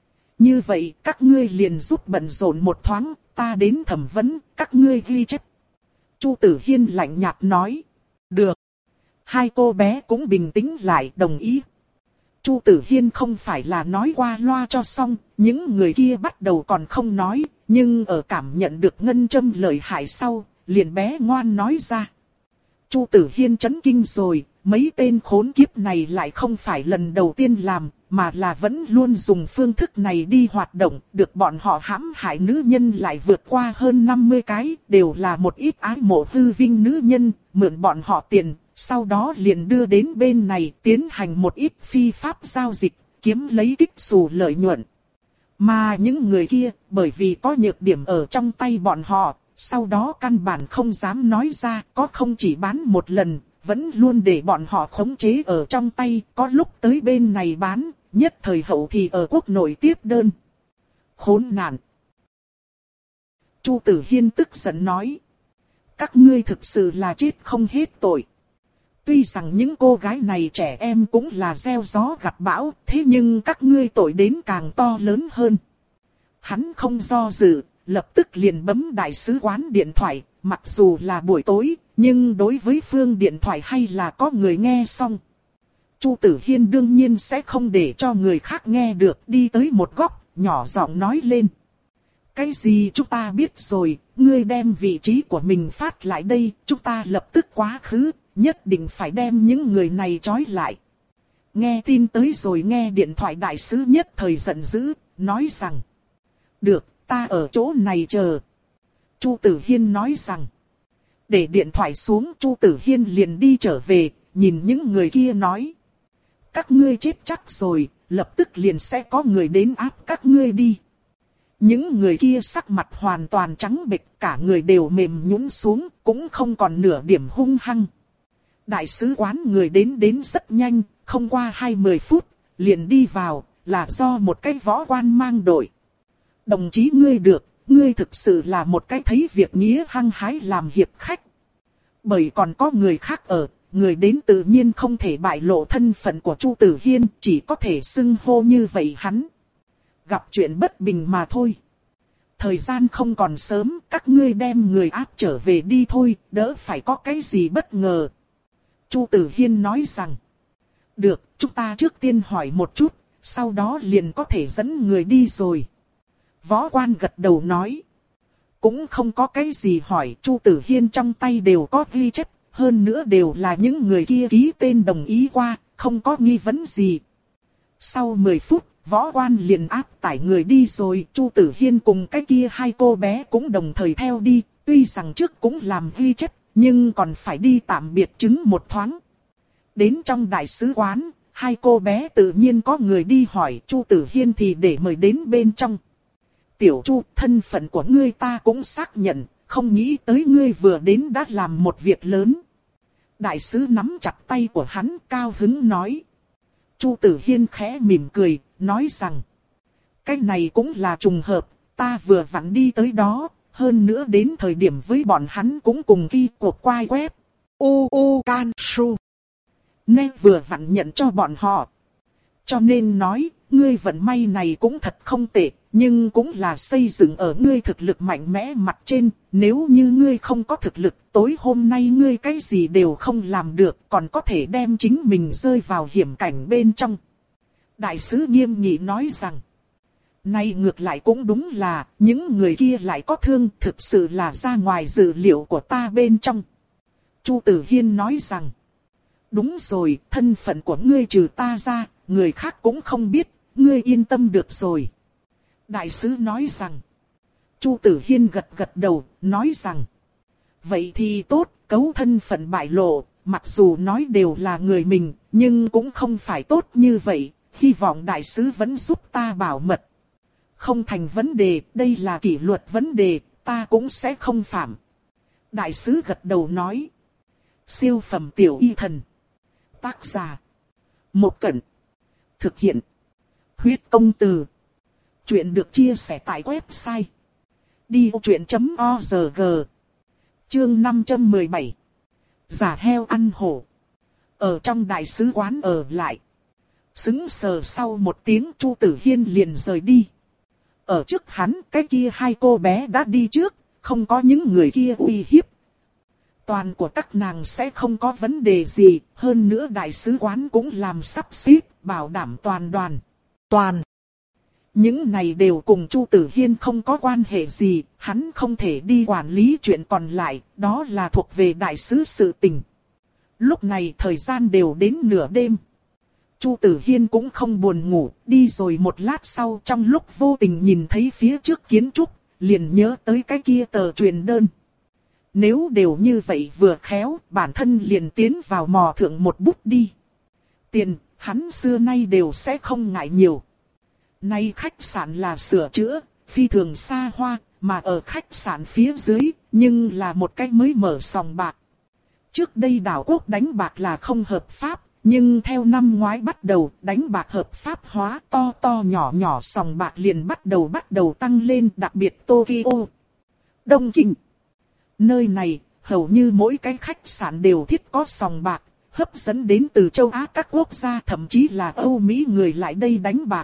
Như vậy, các ngươi liền giúp bận rộn một thoáng, ta đến thẩm vấn, các ngươi ghi chép. Chu Tử Hiên lạnh nhạt nói. Được. Hai cô bé cũng bình tĩnh lại, đồng ý. Chu Tử Hiên không phải là nói qua loa cho xong, những người kia bắt đầu còn không nói, nhưng ở cảm nhận được ngân châm lợi hại sau, liền bé ngoan nói ra. Chu Tử Hiên chấn kinh rồi, mấy tên khốn kiếp này lại không phải lần đầu tiên làm, mà là vẫn luôn dùng phương thức này đi hoạt động, được bọn họ hãm hại nữ nhân lại vượt qua hơn năm mươi cái, đều là một ít ái mộ hư vinh nữ nhân, mượn bọn họ tiền, sau đó liền đưa đến bên này tiến hành một ít phi pháp giao dịch, kiếm lấy kích xù lợi nhuận. Mà những người kia, bởi vì có nhược điểm ở trong tay bọn họ, sau đó căn bản không dám nói ra, có không chỉ bán một lần, vẫn luôn để bọn họ khống chế ở trong tay, có lúc tới bên này bán, nhất thời hậu thì ở quốc nội tiếp đơn. Khốn nạn! Chu Tử Hiên tức giận nói. Các ngươi thực sự là chết không hết tội. Tuy rằng những cô gái này trẻ em cũng là gieo gió gặt bão, thế nhưng các ngươi tội đến càng to lớn hơn. Hắn không do dự, lập tức liền bấm đại sứ quán điện thoại, mặc dù là buổi tối, nhưng đối với phương điện thoại hay là có người nghe xong. Chu Tử Hiên đương nhiên sẽ không để cho người khác nghe được, đi tới một góc, nhỏ giọng nói lên. Cái gì chúng ta biết rồi, ngươi đem vị trí của mình phát lại đây, chúng ta lập tức quá khứ, nhất định phải đem những người này trói lại. Nghe tin tới rồi nghe điện thoại đại sứ nhất thời giận dữ, nói rằng. Được, ta ở chỗ này chờ. Chu Tử Hiên nói rằng. Để điện thoại xuống, Chu Tử Hiên liền đi trở về, nhìn những người kia nói. Các ngươi chết chắc rồi, lập tức liền sẽ có người đến áp các ngươi đi. Những người kia sắc mặt hoàn toàn trắng bệch, cả người đều mềm nhũn xuống, cũng không còn nửa điểm hung hăng. Đại sứ quán người đến đến rất nhanh, không qua hai mươi phút, liền đi vào, là do một cái võ quan mang đội. Đồng chí ngươi được, ngươi thực sự là một cái thấy việc nghĩa hăng hái làm hiệp khách. Bởi còn có người khác ở, người đến tự nhiên không thể bại lộ thân phận của Chu Tử Hiên, chỉ có thể xưng hô như vậy hắn. Gặp chuyện bất bình mà thôi. Thời gian không còn sớm, các ngươi đem người áp trở về đi thôi, đỡ phải có cái gì bất ngờ. Chu Tử Hiên nói rằng. Được, chúng ta trước tiên hỏi một chút, sau đó liền có thể dẫn người đi rồi. Võ quan gật đầu nói. Cũng không có cái gì hỏi, Chu Tử Hiên trong tay đều có ghi chép, hơn nữa đều là những người kia ký tên đồng ý qua, không có nghi vấn gì. Sau mười phút, võ quan liền áp tải người đi rồi, Chu Tử Hiên cùng cái kia hai cô bé cũng đồng thời theo đi, tuy rằng trước cũng làm ghi chép, nhưng còn phải đi tạm biệt chứng một thoáng. Đến trong đại sứ quán, hai cô bé tự nhiên có người đi hỏi, Chu Tử Hiên thì để mời đến bên trong. Tiểu Chu, thân phận của ngươi ta cũng xác nhận, không nghĩ tới ngươi vừa đến đã làm một việc lớn. Đại sứ nắm chặt tay của hắn, cao hứng nói. Chu Tử Hiên khẽ mỉm cười, nói rằng. Cái này cũng là trùng hợp, ta vừa vặn đi tới đó, hơn nữa đến thời điểm với bọn hắn cũng cùng ghi cuộc quay web. U U Can Su. Nên vừa vặn nhận cho bọn họ. Cho nên nói, ngươi vận may này cũng thật không tệ, nhưng cũng là xây dựng ở ngươi thực lực mạnh mẽ mặt trên. Nếu như ngươi không có thực lực, tối hôm nay ngươi cái gì đều không làm được, còn có thể đem chính mình rơi vào hiểm cảnh bên trong. Đại sứ nghiêm nghị nói rằng, nay ngược lại cũng đúng là, những người kia lại có thương, thực sự là ra ngoài dự liệu của ta bên trong. Chu Tử Hiên nói rằng, đúng rồi, thân phận của ngươi trừ ta ra, người khác cũng không biết, ngươi yên tâm được rồi. Đại sứ nói rằng, Chu Tử Hiên gật gật đầu, nói rằng, vậy thì tốt, cấu thân phận bại lộ, mặc dù nói đều là người mình, nhưng cũng không phải tốt như vậy, hy vọng đại sứ vẫn giúp ta bảo mật. Không thành vấn đề, đây là kỷ luật vấn đề, ta cũng sẽ không phạm. Đại sứ gật đầu nói, siêu phẩm tiểu y thần. Tác giả, Một Cẩn. Thực hiện, Huyết Công Từ. Chuyện được chia sẻ tại website đi ô chuyện chấm org. Chương năm trăm mười bảy. Giả heo ăn hổ. Ở trong đại sứ quán ở lại. Sững sờ sau một tiếng, Chu Tử Hiên liền rời đi. Ở trước hắn, cái kia hai cô bé đã đi trước, không có những người kia uy hiếp. Toàn của các nàng sẽ không có vấn đề gì, hơn nữa đại sứ quán cũng làm sắp xếp, bảo đảm toàn đoàn. Toàn. Những này đều cùng Chu Tử Hiên không có quan hệ gì, hắn không thể đi quản lý chuyện còn lại, đó là thuộc về đại sứ sự tình. Lúc này thời gian đều đến nửa đêm. Chu Tử Hiên cũng không buồn ngủ, đi rồi một lát sau trong lúc vô tình nhìn thấy phía trước kiến trúc, liền nhớ tới cái kia tờ truyền đơn. Nếu đều như vậy vừa khéo, bản thân liền tiến vào mò thượng một bút đi. Tiền, hắn xưa nay đều sẽ không ngại nhiều. Nay khách sạn là sửa chữa, phi thường xa hoa, mà ở khách sạn phía dưới, nhưng là một cái mới mở sòng bạc. Trước đây đảo quốc đánh bạc là không hợp pháp, nhưng theo năm ngoái bắt đầu đánh bạc hợp pháp hóa, to to nhỏ nhỏ sòng bạc liền bắt đầu bắt đầu tăng lên, đặc biệt Tokyo, Đông Kinh. Nơi này, hầu như mỗi cái khách sạn đều thiết có sòng bạc, hấp dẫn đến từ châu Á các quốc gia, thậm chí là Âu Mỹ người lại đây đánh bạc.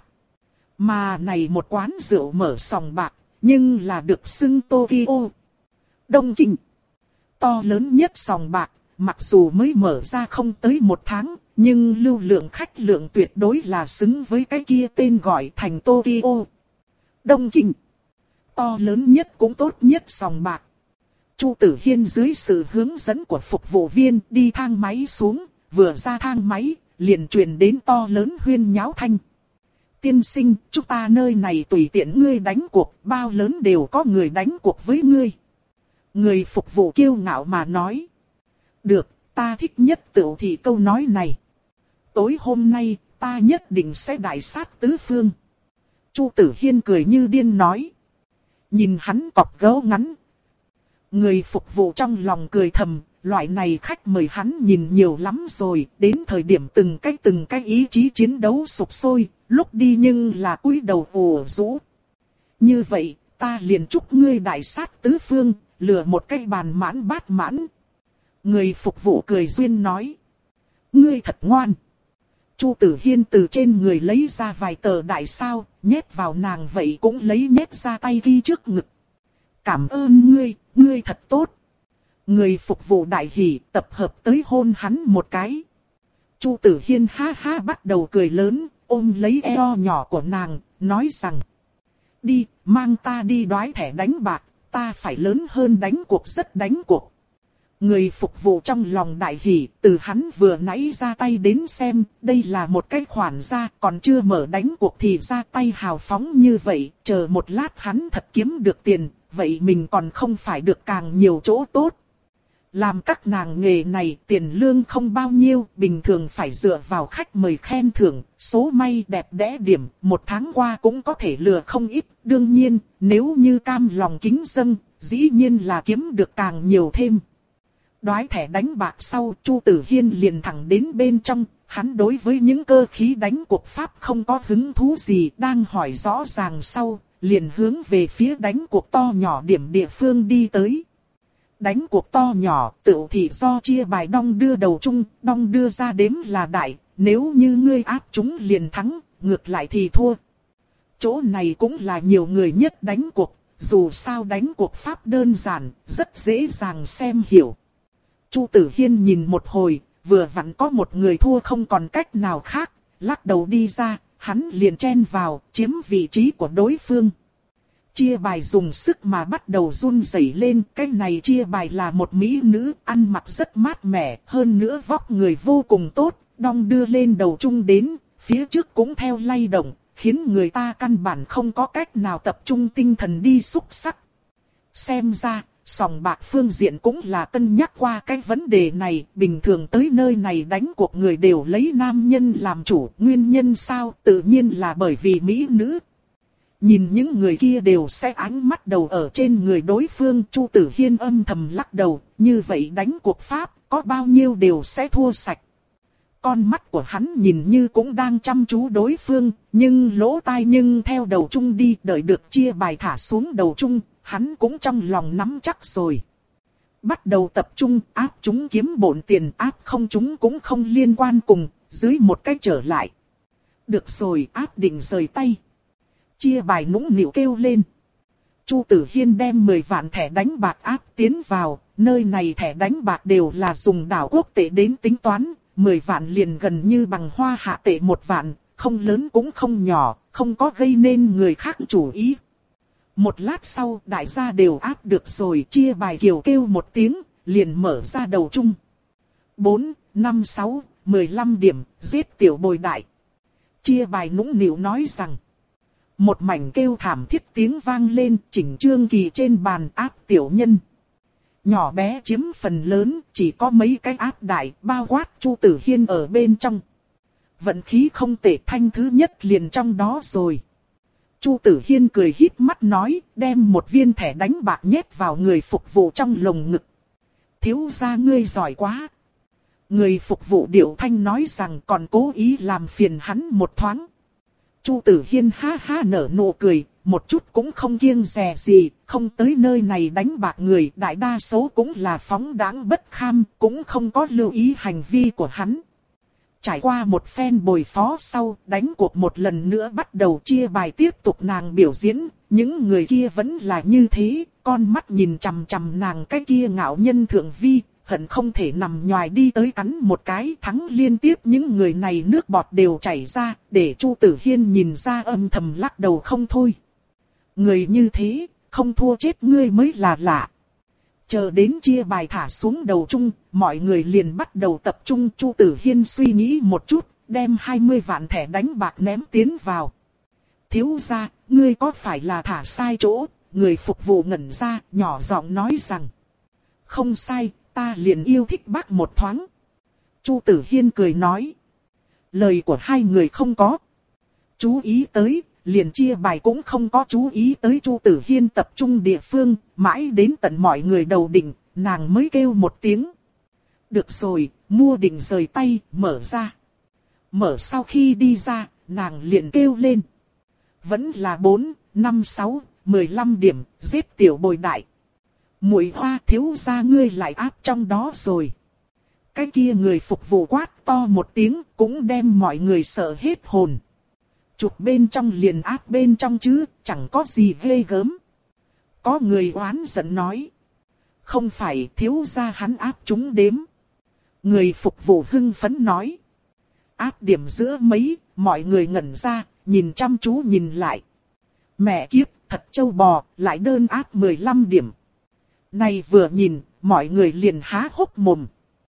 Mà này một quán rượu mở sòng bạc, nhưng là được xưng Tokyo, Đông Kinh to lớn nhất sòng bạc, mặc dù mới mở ra không tới một tháng, nhưng lưu lượng khách lượng tuyệt đối là xứng với cái kia tên gọi thành Tokyo, Đông Kinh to lớn nhất cũng tốt nhất sòng bạc. Chu Tử Hiên dưới sự hướng dẫn của phục vụ viên đi thang máy xuống, vừa ra thang máy, liền truyền đến to lớn huyên nháo thanh. Tiên sinh, chúng ta nơi này tùy tiện ngươi đánh cuộc, bao lớn đều có người đánh cuộc với ngươi. Người phục vụ kiêu ngạo mà nói. Được, ta thích nhất tựu thị câu nói này. Tối hôm nay, ta nhất định sẽ đại sát tứ phương. Chu Tử Hiên cười như điên nói. Nhìn hắn cọp gấu ngắn. Người phục vụ trong lòng cười thầm, loại này khách mời hắn nhìn nhiều lắm rồi, đến thời điểm từng cái từng cái ý chí chiến đấu sục sôi, lúc đi nhưng là cúi đầu ủ rũ. Như vậy, ta liền chúc ngươi đại sát tứ phương, lừa một cái bàn mãn bát mãn. Người phục vụ cười duyên nói. Ngươi thật ngoan. Chu Tử Hiên từ trên người lấy ra vài tờ đại sao, nhét vào nàng vậy cũng lấy nhét ra tay ghi trước ngực. Cảm ơn ngươi, ngươi thật tốt. Người phục vụ đại hỉ tập hợp tới hôn hắn một cái. Chu Tử Hiên ha ha bắt đầu cười lớn, ôm lấy eo nhỏ của nàng, nói rằng. Đi, mang ta đi đoái thẻ đánh bạc, ta phải lớn hơn đánh cuộc rất đánh cuộc. Người phục vụ trong lòng đại hỉ, từ hắn vừa nãy ra tay đến xem, đây là một cái khoản ra, còn chưa mở đánh cuộc thì ra tay hào phóng như vậy, chờ một lát hắn thật kiếm được tiền, vậy mình còn không phải được càng nhiều chỗ tốt. Làm các nàng nghề này tiền lương không bao nhiêu, bình thường phải dựa vào khách mời khen thưởng, số may đẹp đẽ điểm, một tháng qua cũng có thể lừa không ít. Đương nhiên, nếu như cam lòng kính dâng, dĩ nhiên là kiếm được càng nhiều thêm. Đoái thẻ đánh bạc sau, Chu Tử Hiên liền thẳng đến bên trong, hắn đối với những cơ khí đánh cuộc pháp không có hứng thú gì, đang hỏi rõ ràng sau, liền hướng về phía đánh cuộc to nhỏ điểm địa phương đi tới. Đánh cuộc to nhỏ, tựu thị do chia bài đong đưa đầu chung, đong đưa ra đếm là đại, nếu như ngươi áp chúng liền thắng, ngược lại thì thua. Chỗ này cũng là nhiều người nhất đánh cuộc, dù sao đánh cuộc pháp đơn giản, rất dễ dàng xem hiểu. Chu Tử Hiên nhìn một hồi, vừa vặn có một người thua không còn cách nào khác, lắc đầu đi ra, hắn liền chen vào, chiếm vị trí của đối phương. Chia bài dùng sức mà bắt đầu run rẩy lên, cái này chia bài là một mỹ nữ, ăn mặc rất mát mẻ, hơn nữa vóc người vô cùng tốt, đong đưa lên đầu chung đến, phía trước cũng theo lay động, khiến người ta căn bản không có cách nào tập trung tinh thần đi xúc sắc. Xem ra, sòng bạc phương diện cũng là cân nhắc qua cái vấn đề này, bình thường tới nơi này đánh cuộc người đều lấy nam nhân làm chủ, nguyên nhân sao, tự nhiên là bởi vì mỹ nữ. Nhìn những người kia đều sẽ ánh mắt đầu ở trên người đối phương, Chu Tử Hiên âm thầm lắc đầu, như vậy đánh cuộc pháp, có bao nhiêu đều sẽ thua sạch. Con mắt của hắn nhìn như cũng đang chăm chú đối phương, nhưng lỗ tai nhưng theo đầu chung đi, đợi được chia bài thả xuống đầu chung, hắn cũng trong lòng nắm chắc rồi. Bắt đầu tập trung, áp chúng kiếm bổn tiền, áp không chúng cũng không liên quan cùng, dưới một cách trở lại. Được rồi, áp định rời tay. Chia bài nũng nịu kêu lên. Chu Tử Hiên đem mười vạn thẻ đánh bạc áp tiến vào, nơi này thẻ đánh bạc đều là dùng đảo quốc tệ đến tính toán, mười vạn liền gần như bằng hoa hạ tệ một vạn, không lớn cũng không nhỏ, không có gây nên người khác chú ý. Một lát sau đại gia đều áp được rồi, chia bài kiều kêu một tiếng, liền mở ra đầu chung. bốn, năm, sáu, mười lăm điểm, giết tiểu bồi đại. Chia bài nũng nịu nói rằng. Một mảnh kêu thảm thiết tiếng vang lên, Chỉnh Trương Kỳ trên bàn áp tiểu nhân. Nhỏ bé chiếm phần lớn, chỉ có mấy cái áp đại, bao quát Chu Tử Hiên ở bên trong. Vận khí không tệ, thanh thứ nhất liền trong đó rồi. Chu Tử Hiên cười híp mắt nói, đem một viên thẻ đánh bạc nhét vào người phục vụ trong lồng ngực. Thiếu gia ngươi giỏi quá. Người phục vụ điệu thanh nói rằng còn cố ý làm phiền hắn một thoáng. Chu Tử Hiên ha ha nở nụ cười, một chút cũng không kiêng dè gì, không tới nơi này đánh bạc người, đại đa số cũng là phóng đãng bất kham, cũng không có lưu ý hành vi của hắn. Trải qua một phen bồi phó sau, đánh cuộc một lần nữa bắt đầu chia bài tiếp tục nàng biểu diễn, những người kia vẫn là như thế, con mắt nhìn chằm chằm nàng cái kia ngạo nhân thượng vi, hận không thể nằm nhòi đi tới cắn một cái, thắng liên tiếp những người này nước bọt đều chảy ra, để Chu Tử Hiên nhìn ra âm thầm lắc đầu không thôi. Người như thế, không thua chết ngươi mới là lạ. Chờ đến chia bài thả xuống đầu chung, mọi người liền bắt đầu tập trung. Chu Tử Hiên suy nghĩ một chút, đem hai mươi vạn thẻ đánh bạc ném tiến vào. Thiếu gia, ngươi có phải là thả sai chỗ? Người phục vụ ngẩn ra, nhỏ giọng nói rằng. Không sai, ta liền yêu thích bác một thoáng. Chu Tử Hiên cười nói. Lời của hai người không có chú ý tới, liền chia bài cũng không có chú ý tới Chu Tử Hiên tập trung địa phương, mãi đến tận mọi người đầu định, nàng mới kêu một tiếng. Được rồi, mua định rời tay, mở ra. Mở sau khi đi ra, nàng liền kêu lên. Vẫn là bốn, năm, sáu, mười lăm điểm, giết tiểu bồi đại. Muội Hoa thiếu gia ngươi lại áp trong đó rồi. Cái kia người phục vụ quát to một tiếng, cũng đem mọi người sợ hết hồn. Chụp bên trong liền áp bên trong chứ, chẳng có gì ghê gớm. Có người oán giận nói. Không phải thiếu gia hắn áp chúng đếm. Người phục vụ hưng phấn nói. Áp điểm giữa mấy, mọi người ngẩn ra, nhìn chăm chú nhìn lại. Mẹ kiếp, thật trâu bò, lại đơn áp mười lăm điểm. Này vừa nhìn, mọi người liền há hốc mồm.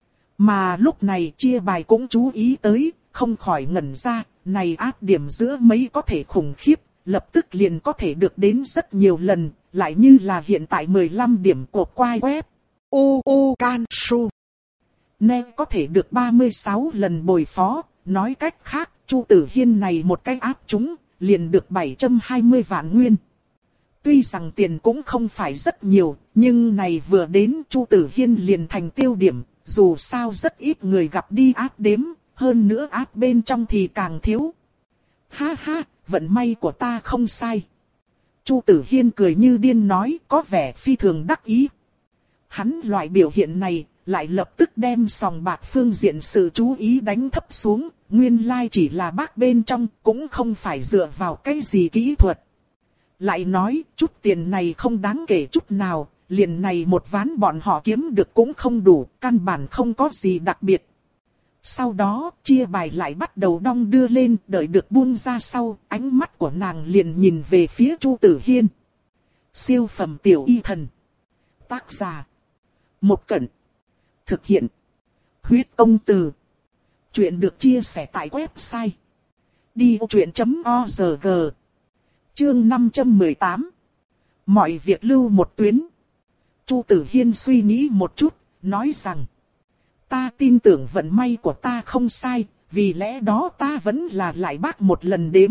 Mà lúc này chia bài cũng chú ý tới, không khỏi ngẩn ra, này áp điểm giữa mấy có thể khủng khiếp, lập tức liền có thể được đến rất nhiều lần, lại như là hiện tại mười lăm điểm cột quai web. U U Can Su. Nên có thể được ba mươi sáu lần bồi phó, nói cách khác, Chu Tử Hiên này một cái áp chúng, liền được bảy trăm hai mươi vạn nguyên. Tuy rằng tiền cũng không phải rất nhiều, nhưng này vừa đến Chu Tử Hiên liền thành tiêu điểm, dù sao rất ít người gặp đi áp đếm, hơn nữa áp bên trong thì càng thiếu. Ha ha, vận may của ta không sai. Chu Tử Hiên cười như điên nói, có vẻ phi thường đắc ý. Hắn loại biểu hiện này, lại lập tức đem sòng bạc phương diện sự chú ý đánh thấp xuống, nguyên lai chỉ là bác bên trong, cũng không phải dựa vào cái gì kỹ thuật. Lại nói, chút tiền này không đáng kể chút nào, liền này một ván bọn họ kiếm được cũng không đủ, căn bản không có gì đặc biệt. Sau đó, chia bài lại bắt đầu đong đưa lên, đợi được buông ra sau, ánh mắt của nàng liền nhìn về phía Chu Tử Hiên. Siêu phẩm tiểu y thần. Tác giả. Một Cẩn. Thực hiện. Huyết Công Từ. Chuyện được chia sẻ tại website. đi ô chuyện chấm org. Chương năm trăm mười tám. Mọi việc lưu một tuyến. Chu Tử Hiên suy nghĩ một chút, nói rằng. Ta tin tưởng vận may của ta không sai, vì lẽ đó ta vẫn là lại bác một lần đếm.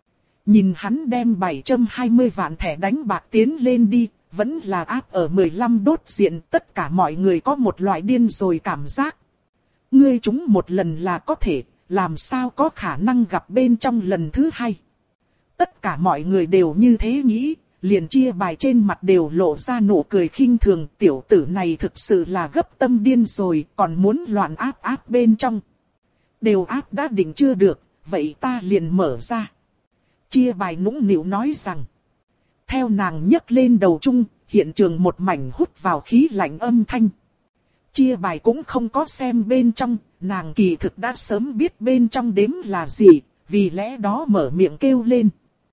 Nhìn hắn đem bảy trăm hai mươi vạn thẻ đánh bạc tiến lên đi, vẫn là áp ở mười lăm đốt diện, tất cả mọi người có một loại điên rồi cảm giác. Ngươi trúng một lần là có thể, làm sao có khả năng gặp bên trong lần thứ hai. Tất cả mọi người đều như thế nghĩ, liền chia bài trên mặt đều lộ ra nụ cười khinh thường. Tiểu tử này thực sự là gấp tâm điên rồi, còn muốn loạn áp áp bên trong. Đều áp đã định chưa được, vậy ta liền mở ra. Chia bài nũng nịu nói rằng. Theo nàng nhấc lên đầu chung, hiện trường một mảnh hút vào khí lạnh âm thanh. Chia bài cũng không có xem bên trong, nàng kỳ thực đã sớm biết bên trong đếm là gì, vì lẽ đó mở miệng kêu lên.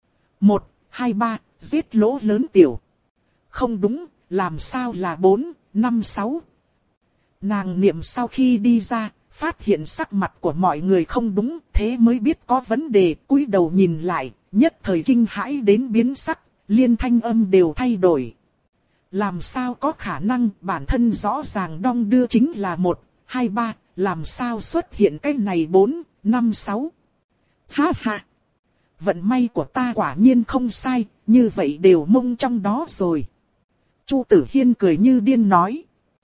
Một, hai, ba, giết lỗ lớn tiểu. Không đúng, làm sao là bốn, năm, sáu. Nàng niệm sau khi đi ra, phát hiện sắc mặt của mọi người không đúng, thế mới biết có vấn đề, cúi đầu nhìn lại, nhất thời kinh hãi đến biến sắc, liên thanh âm đều thay đổi. Làm sao có khả năng, bản thân rõ ràng đong đưa chính là một, hai, ba, làm sao xuất hiện cái này bốn, năm, sáu. Ha ha! Vận may của ta quả nhiên không sai, như vậy đều mông trong đó rồi. Chu Tử Hiên cười như điên nói.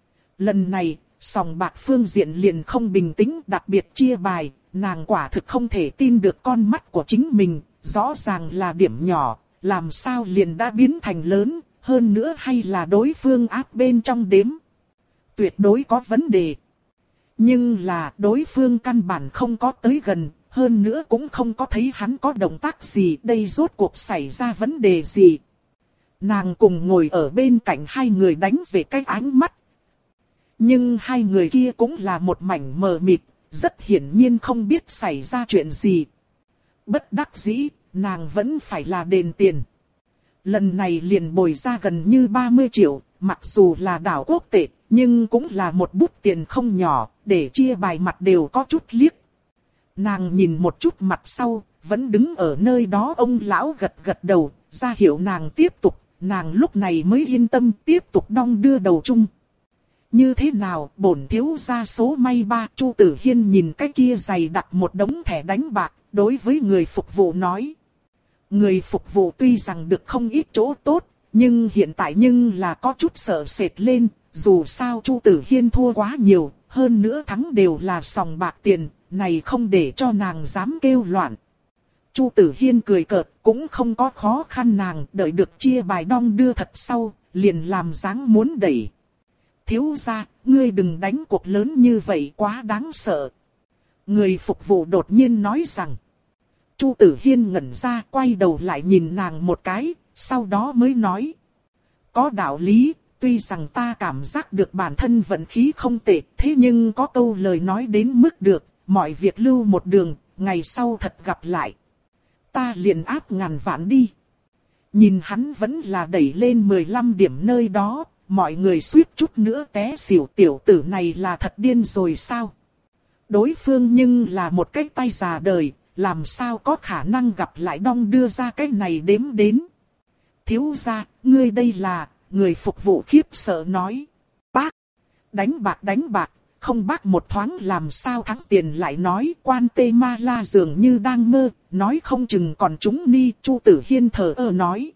Lần này, sòng bạc phương diện liền không bình tĩnh, đặc biệt chia bài, nàng quả thực không thể tin được con mắt của chính mình, rõ ràng là điểm nhỏ, làm sao liền đã biến thành lớn, hơn nữa hay là đối phương áp bên trong đếm. Tuyệt đối có vấn đề. Nhưng là đối phương căn bản không có tới gần, hơn nữa cũng không có thấy hắn có động tác gì, đây rốt cuộc xảy ra vấn đề gì. Nàng cùng ngồi ở bên cạnh hai người đánh về cái ánh mắt. Nhưng hai người kia cũng là một mảnh mờ mịt, rất hiển nhiên không biết xảy ra chuyện gì. Bất đắc dĩ, nàng vẫn phải là đền tiền. Lần này liền bồi ra gần như ba mươi triệu, mặc dù là đảo quốc tệ, nhưng cũng là một bút tiền không nhỏ, để chia bài mặt đều có chút liếc. Nàng nhìn một chút mặt sau, vẫn đứng ở nơi đó ông lão gật gật đầu, ra hiệu nàng tiếp tục, nàng lúc này mới yên tâm tiếp tục đong đưa đầu chung. Như thế nào, bổn thiếu gia số may ba, Chu Tử Hiên nhìn cái kia dày đặt một đống thẻ đánh bạc, đối với người phục vụ nói. Người phục vụ tuy rằng được không ít chỗ tốt, nhưng hiện tại nhưng là có chút sợ sệt lên, dù sao Chu Tử Hiên thua quá nhiều, hơn nữa thắng đều là sòng bạc tiền, này không để cho nàng dám kêu loạn. Chu Tử Hiên cười cợt, cũng không có khó khăn nàng, đợi được chia bài đong đưa thật sau, liền làm dáng muốn đẩy. Thiếu gia, ngươi đừng đánh cuộc lớn như vậy quá đáng sợ. Người phục vụ đột nhiên nói rằng. Chu Tử Hiên ngẩn ra, quay đầu lại nhìn nàng một cái, sau đó mới nói. Có đạo lý, tuy rằng ta cảm giác được bản thân vận khí không tệ, thế nhưng có câu lời nói đến mức được, mọi việc lưu một đường, ngày sau thật gặp lại. Ta liền áp ngàn vạn đi. Nhìn hắn vẫn là đẩy lên mười lăm điểm nơi đó, mọi người suýt chút nữa té xỉu, tiểu tử này là thật điên rồi sao? Đối phương nhưng là một cái tay già đời, làm sao có khả năng gặp lại đong đưa ra cái này đếm đến. Thiếu gia, ngươi đây là, người phục vụ khiếp sợ nói. Bác, đánh bạc đánh bạc, không bác một thoáng làm sao thắng tiền lại nói. Quan Tê Ma La dường như đang mơ, nói không chừng còn chúng ni. Chu Tử Hiên thờ ơ nói.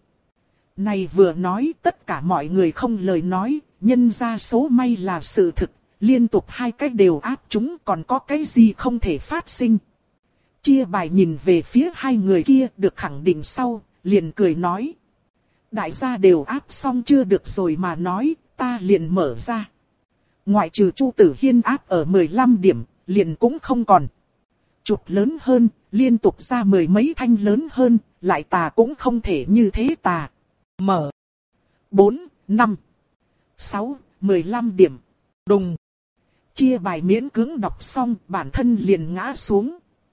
Này vừa nói tất cả mọi người không lời nói, nhân ra số may là sự thực, liên tục hai cách đều áp chúng, còn có cái gì không thể phát sinh. Chia bài nhìn về phía hai người kia được khẳng định sau, liền cười nói. Đại gia đều áp xong chưa được rồi mà nói, ta liền mở ra. Ngoại trừ Chu Tử Hiên áp ở mười lăm điểm, liền cũng không còn. Chụp lớn hơn, liên tục ra mười mấy thanh lớn hơn, lại tà cũng không thể như thế tà. Mở. bốn, năm, sáu, mười lăm điểm. Đùng. Chia bài miễn cưỡng đọc xong, bản thân liền ngã xuống.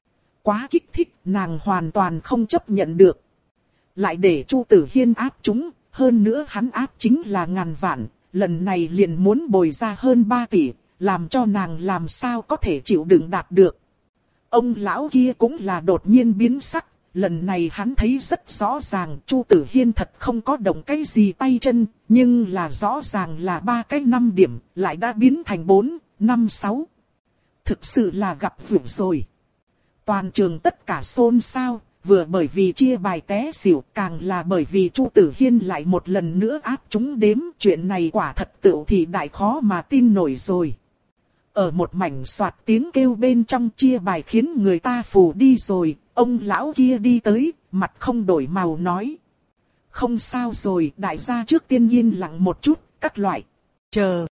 Quá kích thích, nàng hoàn toàn không chấp nhận được. Lại để Chu Tử Hiên áp chúng, hơn nữa hắn áp chính là ngàn vạn, lần này liền muốn bồi ra hơn ba tỷ, làm cho nàng làm sao có thể chịu đựng đạt được. Ông lão kia cũng là đột nhiên biến sắc, lần này hắn thấy rất rõ ràng Chu Tử Hiên thật không có động cái gì tay chân, nhưng là rõ ràng là ba cái năm điểm, lại đã biến thành bốn, năm, sáu. Thực sự là gặp vượt rồi. Toàn trường tất cả xôn xao, vừa bởi vì chia bài té xỉu, càng là bởi vì Chu Tử Hiên lại một lần nữa áp chúng đếm. Chuyện này quả thật tựu thì đại khó mà tin nổi rồi. Ở một mảnh soạt tiếng kêu bên trong, chia bài khiến người ta phù đi rồi, ông lão kia đi tới, mặt không đổi màu nói. Không sao rồi, đại gia trước tiên yên lặng một chút, các loại. Chờ.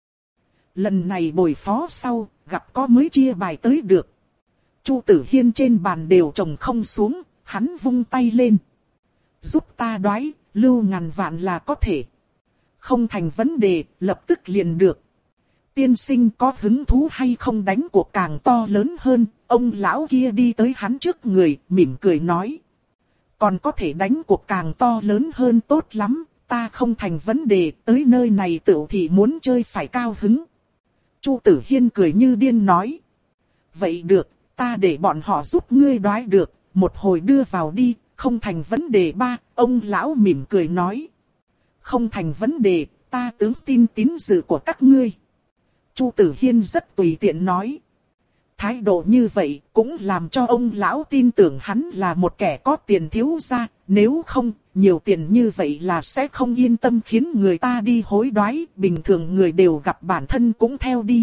Lần này bồi phó sau, gặp có mới chia bài tới được. Chu Tử Hiên trên bàn đều trồng không xuống, hắn vung tay lên. Giúp ta đoái, lưu ngàn vạn là có thể. Không thành vấn đề, lập tức liền được. Tiên sinh có hứng thú hay không đánh cuộc càng to lớn hơn, ông lão kia đi tới hắn trước người, mỉm cười nói. Còn có thể đánh cuộc càng to lớn hơn tốt lắm, ta không thành vấn đề, tới nơi này tựu thì muốn chơi phải cao hứng. Chu Tử Hiên cười như điên nói. vậy được, ta để bọn họ giúp ngươi đoái được, một hồi đưa vào đi, không thành vấn đề. Ba, ông lão mỉm cười nói. Không thành vấn đề, ta tướng tin tín dự của các ngươi. Chu Tử Hiên rất tùy tiện nói. Thái độ như vậy cũng làm cho ông lão tin tưởng hắn là một kẻ có tiền thiếu gia, nếu không, nhiều tiền như vậy là sẽ không yên tâm khiến người ta đi hối đoái, bình thường người đều gặp bản thân cũng theo đi.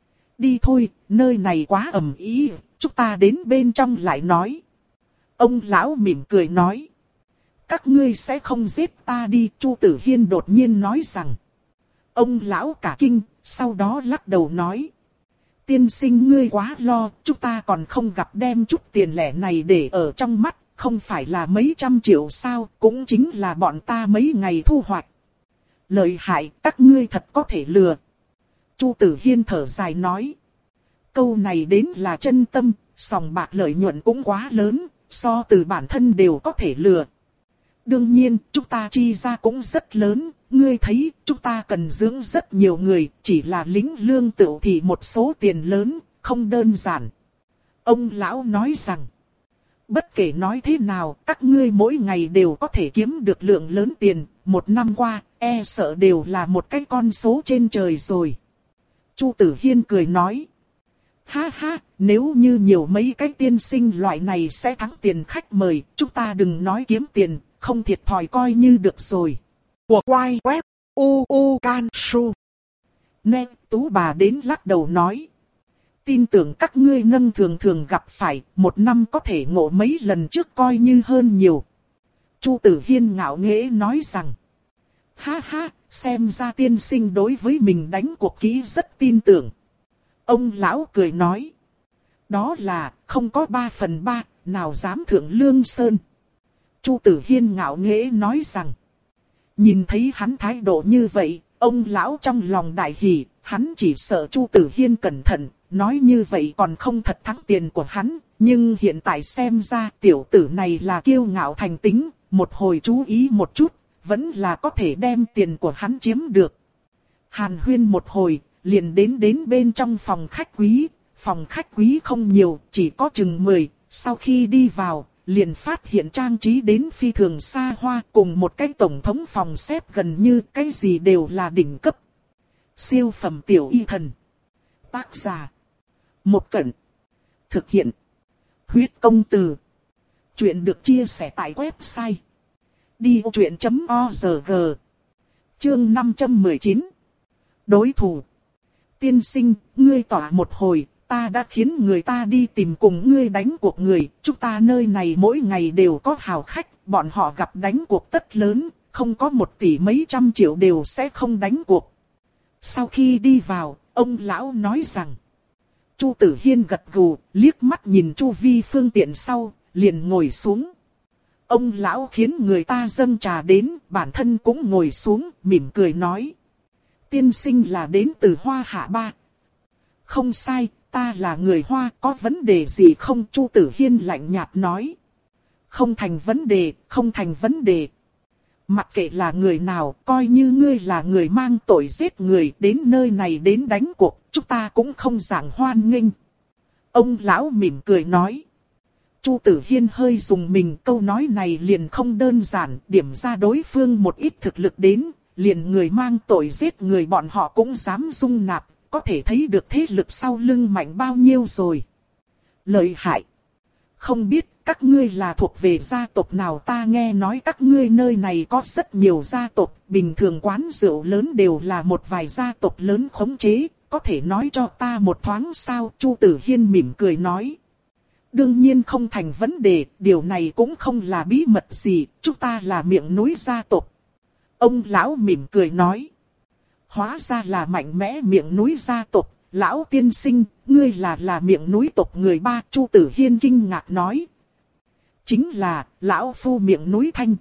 Đi thôi, nơi này quá ầm ĩ, chúng ta đến bên trong lại nói. Ông lão mỉm cười nói. Các ngươi sẽ không giết ta đi, Chu Tử Hiên đột nhiên nói rằng. Ông lão cả kinh, sau đó lắc đầu nói. Tiên sinh ngươi quá lo, chúng ta còn không gặp đem chút tiền lẻ này để ở trong mắt, không phải là mấy trăm triệu sao, cũng chính là bọn ta mấy ngày thu hoạch. Lợi hại, các ngươi thật có thể lừa. Chu Tử Hiên thở dài nói. Câu này đến là chân tâm, sòng bạc lợi nhuận cũng quá lớn, so từ bản thân đều có thể lừa. Đương nhiên, chúng ta chi ra cũng rất lớn, ngươi thấy, chúng ta cần dưỡng rất nhiều người, chỉ là lính lương tựu thì một số tiền lớn, không đơn giản. Ông lão nói rằng, bất kể nói thế nào, các ngươi mỗi ngày đều có thể kiếm được lượng lớn tiền, một năm qua, e sợ đều là một cái con số trên trời rồi. Chu Tử Hiên cười nói, ha ha, nếu như nhiều mấy cái tiên sinh loại này sẽ thắng tiền khách mời, chúng ta đừng nói kiếm tiền, không thiệt thòi coi như được rồi. Của quay web u u can su. Nè, Tú bà đến lắc đầu nói. Tin tưởng các ngươi nâng thường thường gặp phải, một năm có thể ngộ mấy lần trước coi như hơn nhiều. Chu Tử Hiên ngạo nghễ nói rằng. Ha ha, xem ra tiên sinh đối với mình đánh cuộc kỹ rất tin tưởng. Ông lão cười nói. Đó là, không có ba phần ba, nào dám thượng lương sơn. Chu Tử Hiên ngạo nghễ nói rằng. Nhìn thấy hắn thái độ như vậy, ông lão trong lòng đại hỉ, hắn chỉ sợ Chu Tử Hiên cẩn thận, nói như vậy còn không thật thắng tiền của hắn, nhưng hiện tại xem ra tiểu tử này là kiêu ngạo thành tính, một hồi chú ý một chút, vẫn là có thể đem tiền của hắn chiếm được. Hàn huyên một hồi, liền đến đến bên trong phòng khách quý, phòng khách quý không nhiều, chỉ có chừng mười, sau khi đi vào, liền phát hiện trang trí đến phi thường xa hoa cùng một cái tổng thống phòng xếp gần như cái gì đều là đỉnh cấp. Siêu phẩm tiểu y thần. Tác giả. Một Cẩn. Thực hiện. Huyết công từ. Chuyện được chia sẻ tại website. đi ô chuyện chấm org. Chương năm trăm mười chín. Đối thủ. Tiên sinh, ngươi tỏa một hồi. Ta đã khiến người ta đi tìm cùng ngươi đánh cuộc người, chúng ta nơi này mỗi ngày đều có hào khách, bọn họ gặp đánh cuộc tất lớn, không có một tỷ mấy trăm triệu đều sẽ không đánh cuộc. Sau khi đi vào, ông lão nói rằng, Chu Tử Hiên gật gù, liếc mắt nhìn chu vi phương tiện sau, liền ngồi xuống. Ông lão khiến người ta dâng trà đến, bản thân cũng ngồi xuống, mỉm cười nói. Tiên sinh là đến từ Hoa Hạ Ba. Không sai. Ta là người Hoa, có vấn đề gì không? Chu Tử Hiên lạnh nhạt nói. Không thành vấn đề, không thành vấn đề. Mặc kệ là người nào, coi như ngươi là người mang tội giết người đến nơi này đến đánh cuộc, chúng ta cũng không giảng hoan nghênh. Ông lão mỉm cười nói. Chu Tử Hiên hơi dùng mình, câu nói này liền không đơn giản, điểm ra đối phương một ít thực lực đến, liền người mang tội giết người bọn họ cũng dám dung nạp. Có thể thấy được thế lực sau lưng mạnh bao nhiêu rồi. Lợi hại. Không biết các ngươi là thuộc về gia tộc nào, ta nghe nói các ngươi nơi này có rất nhiều gia tộc. Bình thường quán rượu lớn đều là một vài gia tộc lớn khống chế. Có thể nói cho ta một thoáng sao? Chu Tử Hiên mỉm cười nói. Đương nhiên không thành vấn đề, điều này cũng không là bí mật gì. Chúng ta là miệng núi gia tộc. Ông lão mỉm cười nói. Hóa ra là mạnh mẽ miệng núi gia tộc, lão tiên sinh, ngươi là là miệng núi tộc người Ba. Chu Tử Hiên kinh ngạc nói. Chính là, lão phu miệng núi Thanh.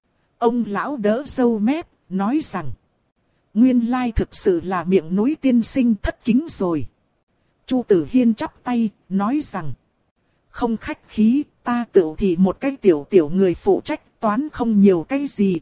Ông lão đỡ râu mép, nói rằng. Nguyên lai thực sự là miệng núi tiên sinh, thất kính rồi. Chu Tử Hiên chắp tay, nói rằng. Không khách khí, ta tự thì một cái tiểu tiểu người phụ trách, toán không nhiều cái gì.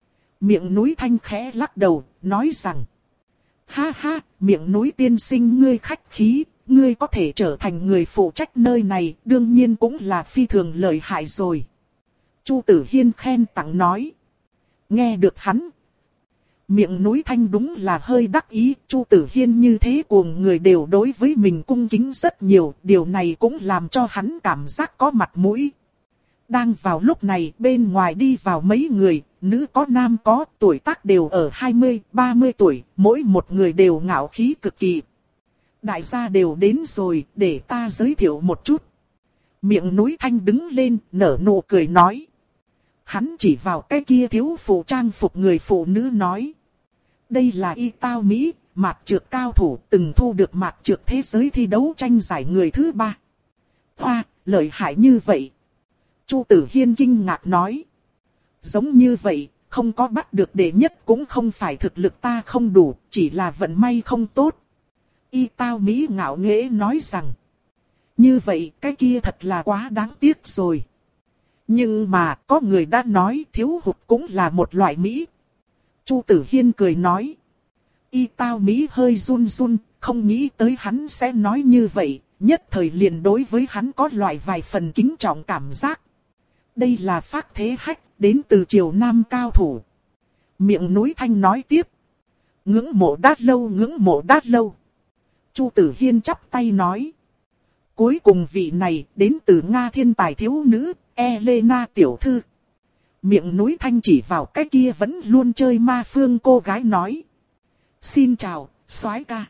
Miệng núi Thanh khẽ lắc đầu, nói rằng. Ha ha, miệng núi tiên sinh ngươi khách khí, ngươi có thể trở thành người phụ trách nơi này, đương nhiên cũng là phi thường lợi hại rồi. Chu Tử Hiên khen tặng nói. Nghe được hắn, miệng núi Thanh đúng là hơi đắc ý, Chu Tử Hiên như thế cuồng người đều đối với mình cung kính rất nhiều, điều này cũng làm cho hắn cảm giác có mặt mũi. Đang vào lúc này, bên ngoài đi vào mấy người, nữ có nam có, tuổi tác đều ở hai mươi, ba mươi tuổi, mỗi một người đều ngạo khí cực kỳ. Đại gia đều đến rồi, để ta giới thiệu một chút. Miệng núi Thanh đứng lên, nở nụ cười nói. Hắn chỉ vào cái kia thiếu phụ trang phục người phụ nữ nói. Đây là Y Tao Mỹ, mạt trược cao thủ, từng thu được mạt trược thế giới thi đấu tranh giải người thứ ba. Hoa, lợi hại như vậy. Chu Tử Hiên kinh ngạc nói. Giống như vậy, không có bắt được đệ nhất cũng không phải thực lực ta không đủ, chỉ là vận may không tốt. Y Tao Mỹ ngạo nghễ nói rằng. Như vậy cái kia thật là quá đáng tiếc rồi. Nhưng mà có người đã nói thiếu hụt cũng là một loại Mỹ. Chu Tử Hiên cười nói. Y Tao Mỹ hơi run run, không nghĩ tới hắn sẽ nói như vậy, nhất thời liền đối với hắn có loại vài phần kính trọng cảm giác. Đây là Phác Thế Hách, đến từ Triều Nam cao thủ. Miệng núi Thanh nói tiếp. Ngưỡng mộ đát lâu ngưỡng mộ đát lâu. Chu Tử Hiên chắp tay nói. Cuối cùng vị này đến từ Nga thiên tài thiếu nữ, Elena tiểu thư. Miệng núi Thanh chỉ vào cái kia vẫn luôn chơi ma phương cô gái nói. Xin chào, soái ca.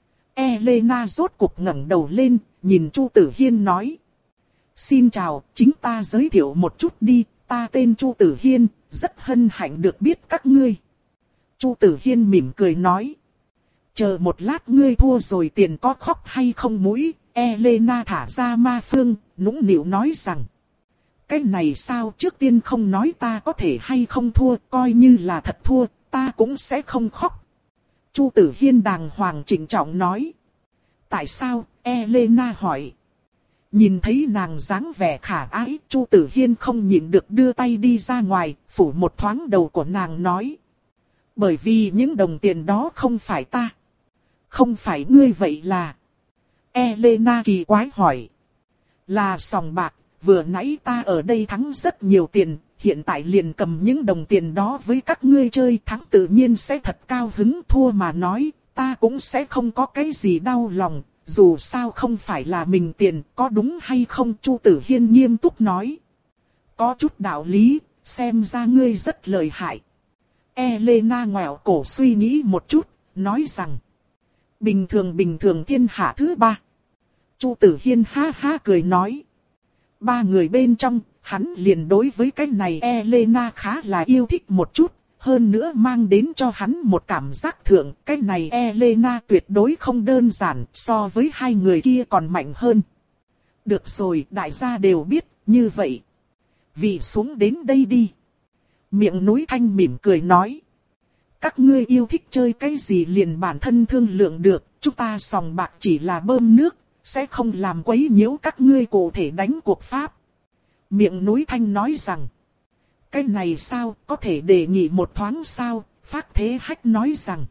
Elena rốt cục ngẩng đầu lên, nhìn Chu Tử Hiên nói. Xin chào, chính ta giới thiệu một chút đi, ta tên Chu Tử Hiên, rất hân hạnh được biết các ngươi. Chu Tử Hiên mỉm cười nói. Chờ một lát ngươi thua rồi tiền có khóc hay không mũi, Elena thả ra ma phương, nũng nịu nói rằng. Cái này sao trước tiên không nói ta có thể hay không thua, coi như là thật thua, ta cũng sẽ không khóc. Chu Tử Hiên đàng hoàng trịnh trọng nói. Tại sao, Elena hỏi. Nhìn thấy nàng dáng vẻ khả ái, Chu Tử Hiên không nhịn được đưa tay đi ra ngoài, phủ một thoáng đầu của nàng nói. Bởi vì những đồng tiền đó không phải ta. Không phải ngươi vậy là. Elena kỳ quái hỏi. Là sòng bạc, vừa nãy ta ở đây thắng rất nhiều tiền, hiện tại liền cầm những đồng tiền đó với các ngươi chơi, thắng tự nhiên sẽ thật cao hứng, thua mà nói, ta cũng sẽ không có cái gì đau lòng, dù sao không phải là mình tiền, có đúng hay không? Chu Tử Hiên nghiêm túc nói. Có chút đạo lý, xem ra ngươi rất lợi hại. Elena ngoẹo cổ suy nghĩ một chút, nói rằng. Bình thường bình thường thiên hạ thứ ba. Chu Tử Hiên ha ha cười nói. Ba người bên trong, hắn liền đối với cái này Elena khá là yêu thích một chút. Hơn nữa mang đến cho hắn một cảm giác thượng. Cái này Elena tuyệt đối không đơn giản, so với hai người kia còn mạnh hơn. Được rồi, đại gia đều biết, như vậy. Vì xuống đến đây đi. Miệng núi Thanh mỉm cười nói. Các ngươi yêu thích chơi cái gì liền bản thân thương lượng được, chúng ta sòng bạc chỉ là bơm nước, sẽ không làm quấy nhiễu các ngươi cụ thể đánh cuộc pháp. Miệng núi Thanh nói rằng, cái này sao, có thể đề nghị một thoáng sao, Phác Thế Hách nói rằng.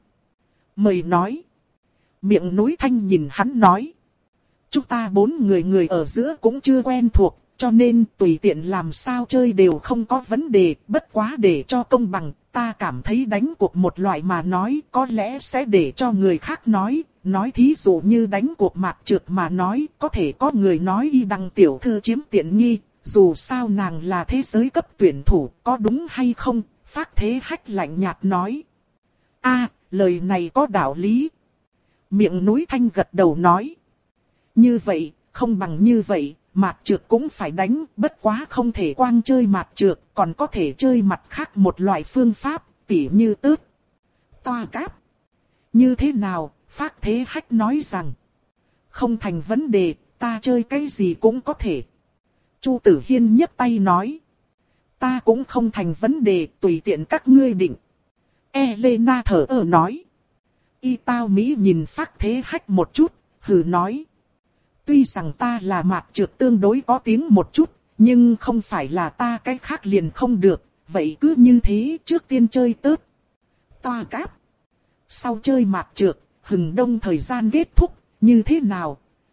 Mời nói. Miệng núi Thanh nhìn hắn nói. Chúng ta bốn người người ở giữa cũng chưa quen thuộc, cho nên tùy tiện làm sao chơi đều không có vấn đề, bất quá để cho công bằng. Ta cảm thấy đánh cuộc một loại mà nói có lẽ sẽ để cho người khác nói, nói thí dụ như đánh cuộc mạc trược mà nói, có thể có người nói Y Đăng tiểu thư chiếm tiện nghi, dù sao nàng là thế giới cấp tuyển thủ, có đúng hay không? Phác Thế Hách lạnh nhạt nói. A, lời này có đạo lý. Miệng núi Thanh gật đầu nói. Như vậy, không bằng như vậy. Mạt trược cũng phải đánh, bất quá không thể quang chơi mạt trược, còn có thể chơi mặt khác một loại phương pháp, tỉ như tớt, toa cáp. Như thế nào, Phác Thế Hách nói rằng, không thành vấn đề, ta chơi cái gì cũng có thể. Chu Tử Hiên nhấc tay nói, ta cũng không thành vấn đề, tùy tiện các ngươi định. Elena thở ơ nói, Y Tao Mỹ nhìn Phác Thế Hách một chút, hừ nói. Tuy rằng ta là mạt trược tương đối có tiếng một chút, nhưng không phải là ta cái khác liền không được, vậy cứ như thế trước tiên chơi tớt, toa cáp. Sau chơi mạt trược, hừng đông thời gian kết thúc, như thế nào?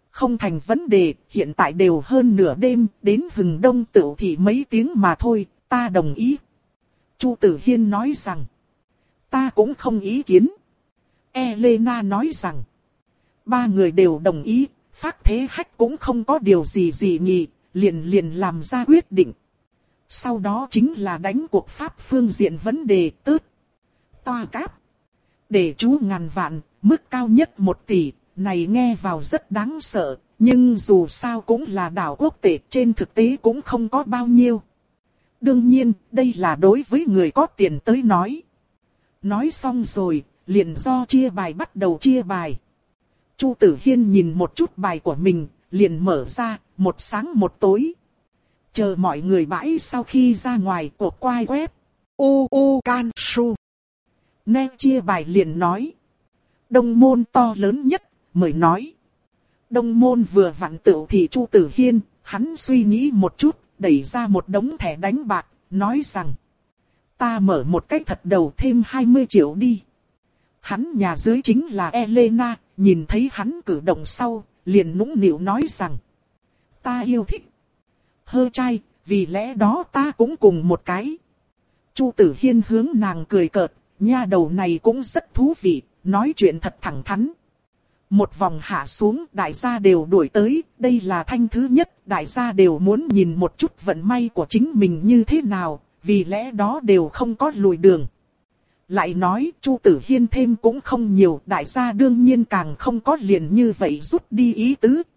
Không thành vấn đề, hiện tại đều hơn nửa đêm, đến Hừng Đông Tửu thì mấy tiếng mà thôi, ta đồng ý. Chu Tử Hiên nói rằng, ta cũng không ý kiến. Elena nói rằng, ba người đều đồng ý, Phác Thế Hách cũng không có điều gì gì nhỉ, liền liền làm ra quyết định. Sau đó chính là đánh cuộc pháp phương diện vấn đề tớt. Toa cáp. Để chú ngàn vạn, mức cao nhất một tỷ, này nghe vào rất đáng sợ, nhưng dù sao cũng là đảo quốc tệ, trên thực tế cũng không có bao nhiêu. Đương nhiên, đây là đối với người có tiền tới nói. Nói xong rồi, liền do chia bài bắt đầu chia bài. Chu Tử Hiên nhìn một chút bài của mình, liền mở ra, một sáng một tối. Chờ mọi người bãi sau khi ra ngoài của quai web. U U Can Su. Nè chia bài liền nói. Đông môn to lớn nhất, mời nói. Đông môn vừa vặn tựu thì Chu Tử Hiên, hắn suy nghĩ một chút, đẩy ra một đống thẻ đánh bạc, nói rằng. Ta mở một cách thật đầu thêm hai mươi triệu đi. Hắn nhà dưới chính là Elena, nhìn thấy hắn cử động sau, liền nũng nịu nói rằng. Ta yêu thích. Hơ trai, vì lẽ đó ta cũng cùng một cái. Chu Tử Hiên hướng nàng cười cợt, nha đầu này cũng rất thú vị, nói chuyện thật thẳng thắn. Một vòng hạ xuống, đại gia đều đuổi tới, đây là thanh thứ nhất, đại gia đều muốn nhìn một chút vận may của chính mình như thế nào, vì lẽ đó đều không có lùi đường. Lại nói, Chu Tử Hiên thêm cũng không nhiều, đại gia đương nhiên càng không có liền như vậy rút đi ý tứ,